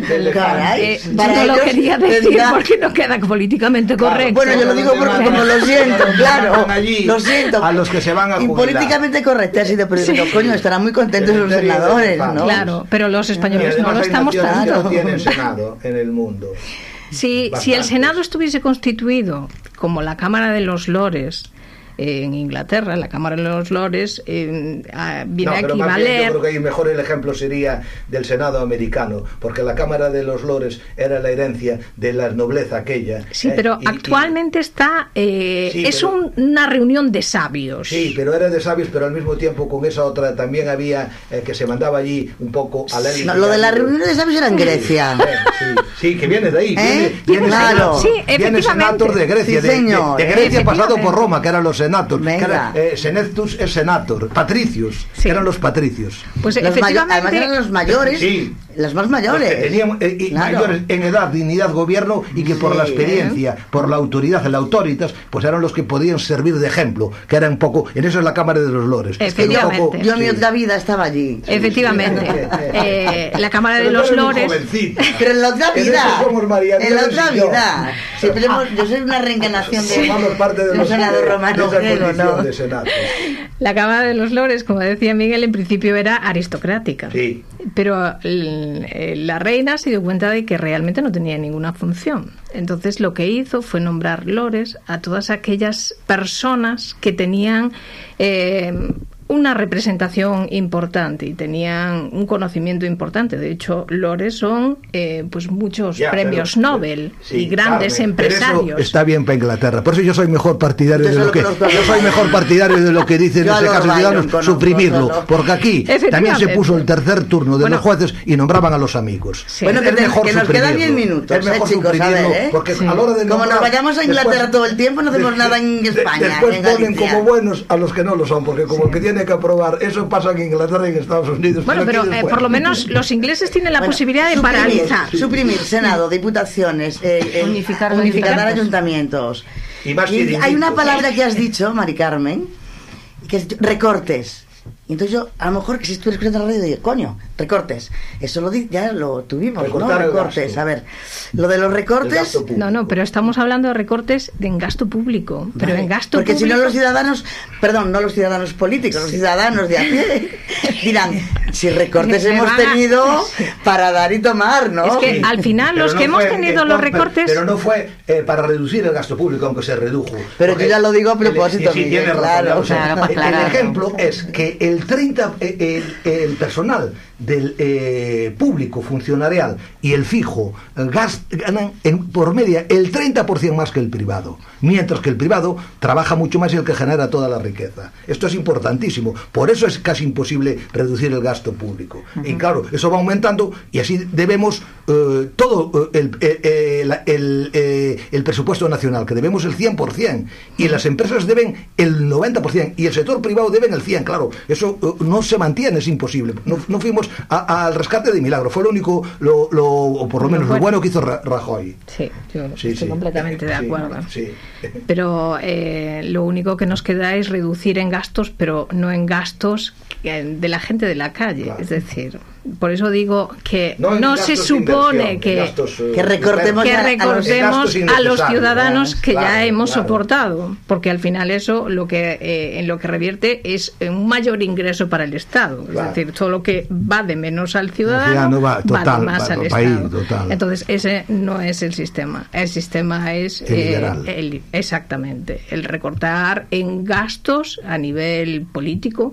Caray, Eh, yo para no lo ellos quería decir tendrá- porque no queda políticamente Claro, correcto. Bueno, yo lo digo porque como lo siento, claro, allí lo siento. a los que se van a Y jubilar. políticamente correcto ha sido, pero Sí. digo, coño, estarán muy contentos los Cementerio de senadores, infames. ¿no? Claro, pero los Y españoles no además lo hay estamos naciones que tanto. no tienen Senado en el mundo. Si, si el Bastantes. Senado estuviese constituido como la Cámara de los Lores eh, en Inglaterra, la Cámara de los Lores eh, a- viene No, a pero más bien equivaler. yo creo que ahí mejor el ejemplo sería del Senado americano, porque la Cámara de los Lores era la herencia de la nobleza aquella. Sí, eh, pero y- y- actualmente está. eh, Sí, es pero- un- una reunión de sabios. Sí, pero era de sabios, pero al mismo tiempo con esa otra también había eh, que se mandaba allí un poco a la No, lo de la reunión de sabios era en Grecia. Sí, sí, que viene de ahí. ¿Eh? Viene, viene Claro. senator- Sí, viene efectivamente. senator de Grecia, Sí, de- de, señor, de ¿eh? Grecia pasado por Efectivamente. Roma, que eran los senatos. Que Venga. era, eh, senectus es senator, patricios, Sí. que eran los patricios. Pues Los mayo- efectivamente. además eran los mayores, Sí. los más Los mayores. que tenían eh, y Claro. mayores en edad, dignidad, gobierno y que por Sí, la experiencia, por la autoridad, el autoritas, pues eran los que podían servir de ejemplo, que era un poco, en eso es la Cámara de los Lores. Efectivamente. Que un poco- Yo en mi sí. otra vida estaba allí. Efectivamente. Eh, la Cámara de Pero los tú eres muy Lores. jovencita. Pero en la otra En vida. eso somos María En la Ángeles otra y yo. vida. Siempre hemos- yo soy una reencarnación de, Formamos parte de de un los senador de- romano de esa griego, condición ¿no? de senato. La Cámara de los Lores, como decía Miguel, en principio era aristocrática. Sí. Pero el- el- la reina se dio cuenta de que realmente no tenía ninguna función. Entonces lo que hizo fue nombrar lores a todas aquellas personas que tenían eh, una representación importante y tenían un conocimiento importante. De hecho, lores son eh, pues muchos Ya, premios pero- Nobel sí, y grandes Carmen, pero empresarios. eso está bien para Inglaterra. Por eso yo soy mejor partidario Yo de solo lo que conozco a yo Lord soy Byron. mejor partidario de lo que dicen en Yo a este Lord caso Byron Ciudadanos, conozco suprimirlo, solo. porque aquí también se Efectivamente. puso el tercer turno de Bueno. los jueces y nombraban a los amigos. Sí. Bueno, que, Es te- mejor que nos quedan suprimirlo. diez minutos, Es mejor eh, chicos, a suprimirlo, ver, ¿eh? porque Sí. a la hora de Como nos nombrar, vayamos a Inglaterra después- todo el tiempo, no hacemos nada en de- España, Después en ponen Galicia. como buenos a los que no lo son, porque como el que tiene que aprobar, eso pasa en Inglaterra y en Estados Unidos. Bueno, aquí pero eh, después- por lo menos los ingleses tienen la Bueno, posibilidad de suprimir, paralizar. Suprimir Senado, diputaciones, eh, eh, Unificar los unificar ayuntamientos. ayuntamientos. Y más Y hay chiringuitos. una palabra que has dicho, Mari Carmen, que es recortes. Y entonces yo, a lo mejor que si estuviera escuchando la radio, digo, coño, recortes. Eso lo di- ya lo tuvimos, Recortar ¿no? el Recortes. gasto. A ver, lo de los El recortes. gasto público. No, no, pero estamos hablando de recortes de en gasto público. Pero Vale, en gasto porque público. si no los ciudadanos, perdón, no los ciudadanos políticos, los ciudadanos de a pie dirán, si recortes Me hemos van a- tenido para dar y tomar, ¿no? Es que Sí. al final Pero los no que hemos fue tenido en los contra- recortes. Pero no fue eh, para reducir el gasto público, aunque se redujo. Pero Porque yo ya lo digo a propósito, sí, sí, Miguel, tiene razón, claro. ya lo sé. Claro, para El- aclararlo. El ejemplo es que el treinta, eh, el, el personal del eh, público funcionarial y el fijo eh, gas, ganan en, por media el treinta por ciento más que el privado, mientras que el privado trabaja mucho más y el que genera toda la riqueza. Esto es importantísimo, por eso es casi imposible reducir el gasto público. Y claro, eso va aumentando y así debemos eh, todo eh, el, eh, eh, la- el, eh, el presupuesto nacional, que debemos el cien por ciento, y las empresas deben el noventa por ciento, y el sector privado deben el cien por ciento. Claro, eso eh, no se mantiene, es imposible. No, no fuimos vamos a, al rescate de Milagro. Fue lo único, lo, lo, o por lo menos lo bueno que hizo Rajoy. Sí, yo sí, estoy sí. completamente de acuerdo. Sí, sí. Pero eh, lo único que nos queda es reducir en gastos, pero no en gastos de la gente de la calle. Claro. Es decir, por eso digo que no, no se supone que, gastos, uh, que recortemos, que recortemos a, a los ciudadanos que claro, ya hemos claro. soportado, porque al final eso lo que eh, en lo que revierte es un mayor ingreso para el Estado. Claro. Es decir, todo lo que va de menos al ciudadano va, total, va de más va, al país, Estado. Total. Entonces ese no es el sistema. El sistema es el eh, el, exactamente el recortar en gastos a nivel político.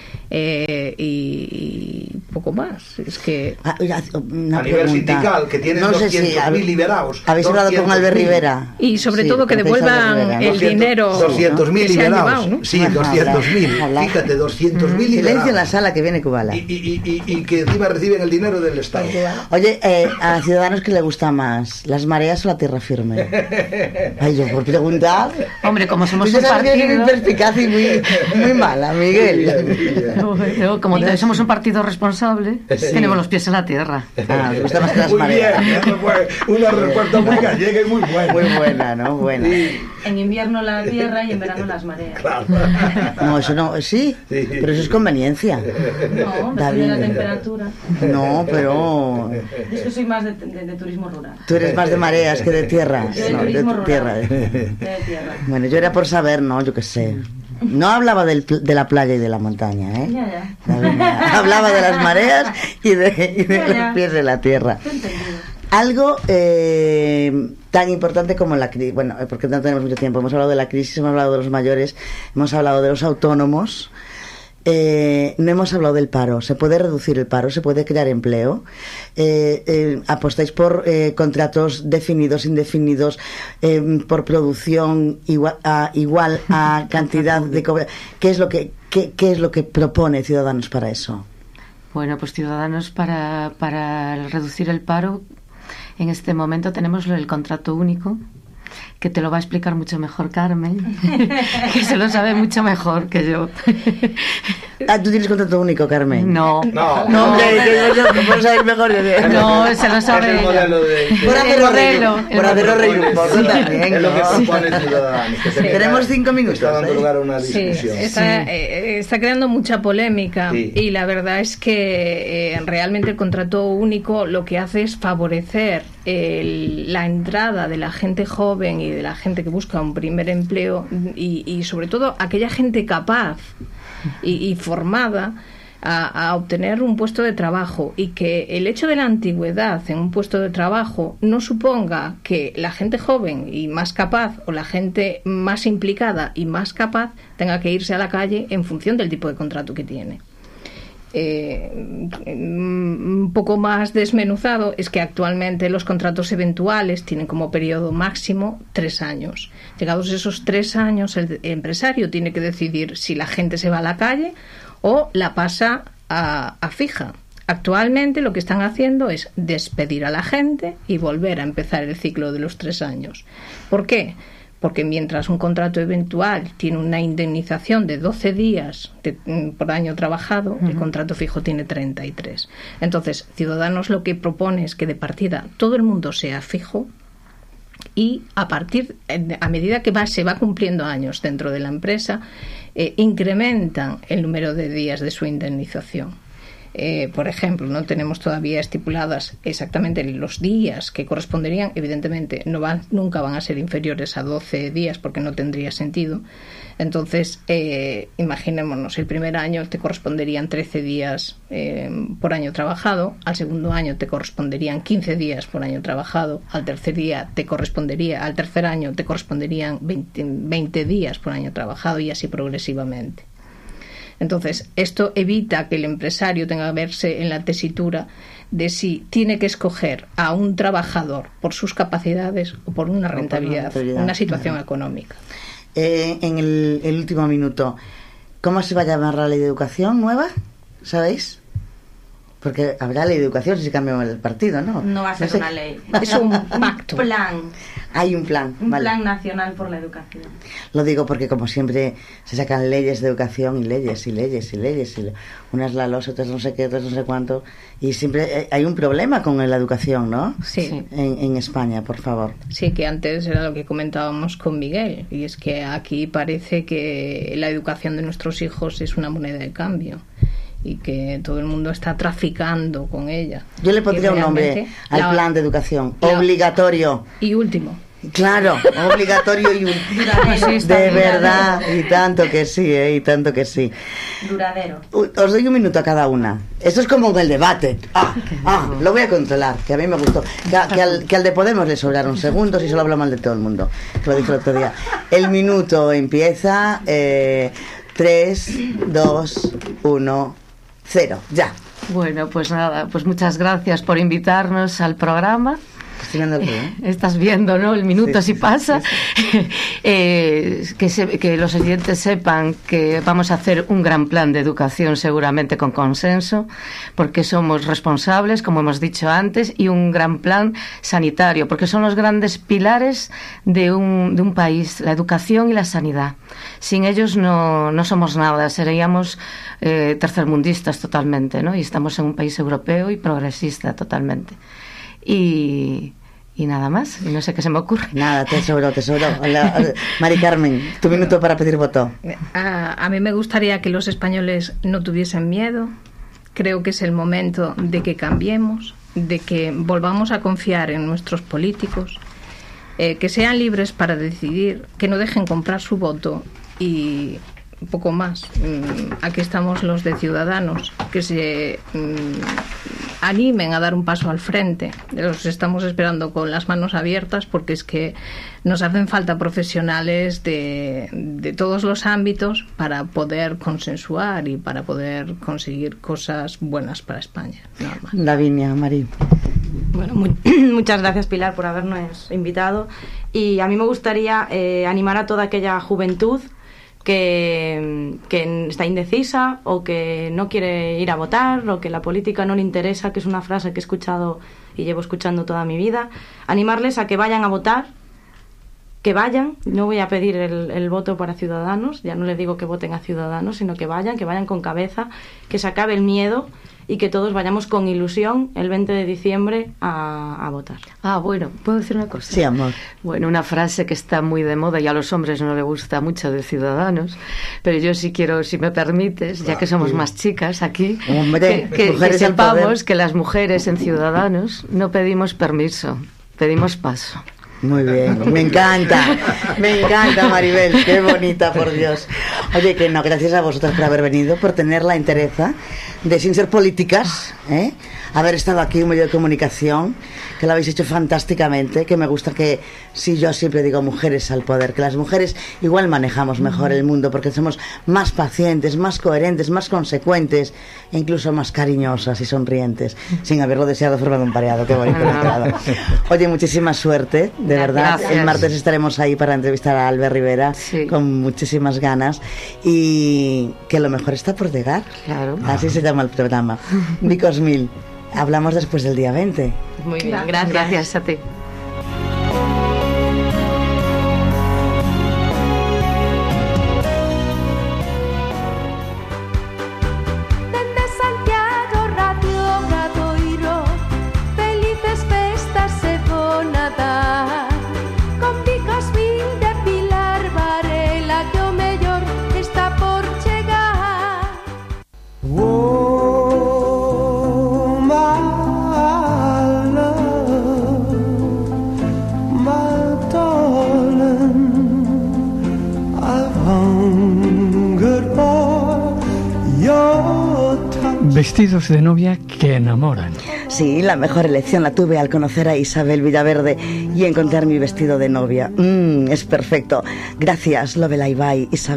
Eh, y, y poco más. Es que ah, una a nivel sindical, que tienen no doscientos mil liberados. Habéis hablado con Albert Rivera. Y sobre sí, todo que devuelvan el dinero. doscientos mil liberados. ¿No? Sí, doscientos mil. Fíjate, doscientos mil liberados. Silencio en la sala que viene Kubala. Y, y, y, y que encima reciben el dinero del Estado. Oye, eh, a Ciudadanos, ¿qué le gusta más? ¿Las mareas o la tierra firme? Ay, yo por preguntar. Hombre, como somos pues un partido. Muy perspicaz y muy, muy mala, Miguel. Pero como sí, somos un partido responsable, sí. tenemos los pies en la tierra. Ah, me gusta más que las muy mareas. Bien, una respuesta muy gallega y muy buena. Muy buena, ¿no? Buena. Sí. En invierno la tierra y en verano las mareas. Claro. No, eso no, sí, sí. Pero eso es conveniencia. No, depende de la temperatura. No, pero... Es que soy más de, de, de turismo rural. Tú eres más de mareas que de tierra. Yo de no, turismo de rural. Tierra. De tierra. Bueno, yo era por saber, ¿no? Yo qué sé. No hablaba del, de la playa y de la montaña, ¿eh? Ya, ya. Hablaba de las mareas y de, y de ya, ya. los pies de la tierra. Algo eh, tan importante como la crisis, bueno, porque no tenemos mucho tiempo, hemos hablado de la crisis, hemos hablado de los mayores, hemos hablado de los autónomos, eh, no hemos hablado del paro. Se puede reducir el paro, se puede crear empleo. Eh, eh, apostáis por eh, contratos definidos, indefinidos, eh, por producción igual a, igual a cantidad de cobra. ¿Qué es lo que qué, qué es lo que propone Ciudadanos para eso? Bueno, pues Ciudadanos para para reducir el paro. En este momento tenemos el contrato único, que te lo va a explicar mucho mejor Carmen, que se lo sabe mucho mejor que yo. Ah, ¿tú tienes contrato único, Carmen? No. No, no, no. Que, que yo, yo puedo saber mejor. No, se lo sabe. Es el modelo de... Por hacerlo reír. Por hacerlo reír un poco también. Es lo que propone Ciudadanos. Sí. Tenemos cinco minutos. Está dando lugar a una discusión. Sí, está, eh, está creando mucha polémica sí. y la verdad es que eh, realmente el contrato único lo que hace es favorecer el, la entrada de la gente joven y de la gente que busca un primer empleo y, y sobre todo aquella gente capaz y, y formada a, a obtener un puesto de trabajo, y que el hecho de la antigüedad en un puesto de trabajo no suponga que la gente joven y más capaz o la gente más implicada y más capaz tenga que irse a la calle en función del tipo de contrato que tiene. Eh, un poco más desmenuzado es que actualmente los contratos eventuales tienen como periodo máximo tres años. Llegados esos tres años, el empresario tiene que decidir si la gente se va a la calle o la pasa a, a fija. Actualmente lo que están haciendo es despedir a la gente y volver a empezar el ciclo de los tres años. ¿Por qué? Porque mientras un contrato eventual tiene una indemnización de doce días de, por año trabajado, uh-huh. el contrato fijo tiene treinta y tres. Entonces, Ciudadanos lo que propone es que de partida todo el mundo sea fijo y a partir, a medida que va, se va cumpliendo años dentro de la empresa, eh, incrementan el número de días de su indemnización. Eh, por ejemplo, no tenemos todavía estipuladas exactamente los días que corresponderían, evidentemente no van, nunca van a ser inferiores a doce días porque no tendría sentido. Entonces, eh, imaginémonos, el primer año te corresponderían trece días eh, por año trabajado, al segundo año te corresponderían quince días por año trabajado, al tercer día te correspondería, al tercer año te corresponderían veinte, veinte días por año trabajado y así progresivamente. Entonces, esto evita que el empresario tenga que verse en la tesitura de si tiene que escoger a un trabajador por sus capacidades o por una rentabilidad, por una, una situación uh-huh. económica. Eh, en el, el último minuto, ¿cómo se va a llamar la ley de educación nueva? ¿Sabéis? Porque habrá ley de educación si cambiamos el partido, ¿no? No va a ser no sé. una ley. Es un pacto. Plan. Hay un plan, Un vale. plan nacional por la educación. Lo digo porque como siempre se sacan leyes de educación y leyes y leyes y leyes y le- unas la los, otras no sé qué, otras no sé cuánto, y siempre hay un problema con la educación, ¿no? Sí. En, en España, por favor. Sí, que antes era lo que comentábamos con Miguel, y es que aquí parece que la educación de nuestros hijos es una moneda de cambio y que todo el mundo está traficando con ella. Yo le pondría Y un nombre realmente al la- plan de educación, la- obligatorio. Y último. Claro, obligatorio y Duradero. de verdad, y tanto que sí, ¿eh? Y tanto que sí. Duradero. U- Os doy un minuto a cada una. Esto es como el debate. Ah, ah, lo voy a controlar, que a mí me gustó. Que, a- que al, que al de Podemos le sobraron segundos y solo habla mal de todo el mundo. Que lo dije el otro día. El minuto empieza. Eh, tres, dos, uno, cero. Ya. Bueno, pues nada, pues muchas gracias por invitarnos al programa. Estoy viendo el río. Estás viendo, ¿no? El minuto Sí, si sí, pasa. sí, sí. Eh, que, se- que los oyentes sepan que vamos a hacer un gran plan de educación seguramente con consenso, porque somos responsables, como hemos dicho antes, y un gran plan sanitario, porque son los grandes pilares de un, de un país, la educación y la sanidad. Sin ellos no, no somos nada, seríamos eh, tercermundistas totalmente, ¿no? Y estamos en un país europeo y progresista totalmente. Y, y nada más, y no sé qué se me ocurre. Nada, te sobró, te sobró. Hola, hola. Mari Carmen, tu minuto para pedir voto. A, a mí me gustaría que los españoles no tuviesen miedo. Creo que es el momento de que cambiemos, de que volvamos a confiar en nuestros políticos, eh, que sean libres para decidir, que no dejen comprar su voto y un poco más. Mm, Aquí estamos los de Ciudadanos, que se mm, animen a dar un paso al frente. Los estamos esperando con las manos abiertas porque es que nos hacen falta profesionales de, de todos los ámbitos para poder consensuar y para poder conseguir cosas buenas para España. Nada más. Davinia, Mari. Bueno, mu- muchas gracias, Pilar, por habernos invitado. Y a mí me gustaría eh, animar a toda aquella juventud que, que está indecisa o que no quiere ir a votar o que la política no le interesa, que es una frase que he escuchado y llevo escuchando toda mi vida. Animarles a que vayan a votar, que vayan. No voy a pedir el, el voto para Ciudadanos, ya no les digo que voten a Ciudadanos, sino que vayan, que vayan con cabeza, que se acabe el miedo y que todos vayamos con ilusión el veinte de diciembre a, a votar. Ah, bueno, ¿puedo decir una cosa? Sí, amor. Bueno, una frase que está muy de moda y a los hombres no le gusta mucho de Ciudadanos, pero yo sí quiero, si me permites, ya que somos más chicas aquí, Hombre, que, que- que mujeres al poder. sepamos que las mujeres en Ciudadanos no pedimos permiso, pedimos paso. Muy bien, me encanta, me encanta, Maribel, qué bonita, por Dios. Oye, que no, gracias a vosotras por haber venido, por tener la entereza de, sin ser políticas, ¿eh? haber estado aquí en un medio de comunicación, que lo habéis hecho fantásticamente, que me gusta que, si yo siempre digo mujeres al poder, que las mujeres igual manejamos mejor el mundo, porque somos más pacientes, más coherentes, más consecuentes, e incluso más cariñosas y sonrientes, sin haberlo deseado formado un pareado, qué bonito me ha quedado. Oye, muchísima suerte, de verdad. Gracias. El martes estaremos ahí para entrevistar a Albert Rivera, Sí. con muchísimas ganas, y que lo mejor está por llegar. Claro. Así se llama el programa. Vicos Mil. Hablamos después del día veinte. Muy bien, gracias. Gracias a ti. Dende Santiago Radio Obradoiro, felices festas e bo Nadal. Con Vicos Mil de Pilar Varela, que o mellor está por chegar. Oh, my love, my darling, I've hungered for your touch. Vestidos de novia que enamoran. Sí, la mejor elección la tuve al conocer a Isabel Villaverde y encontrar mi vestido de novia. Mm, es perfecto. Gracias, Lobelai Bye, Isabel.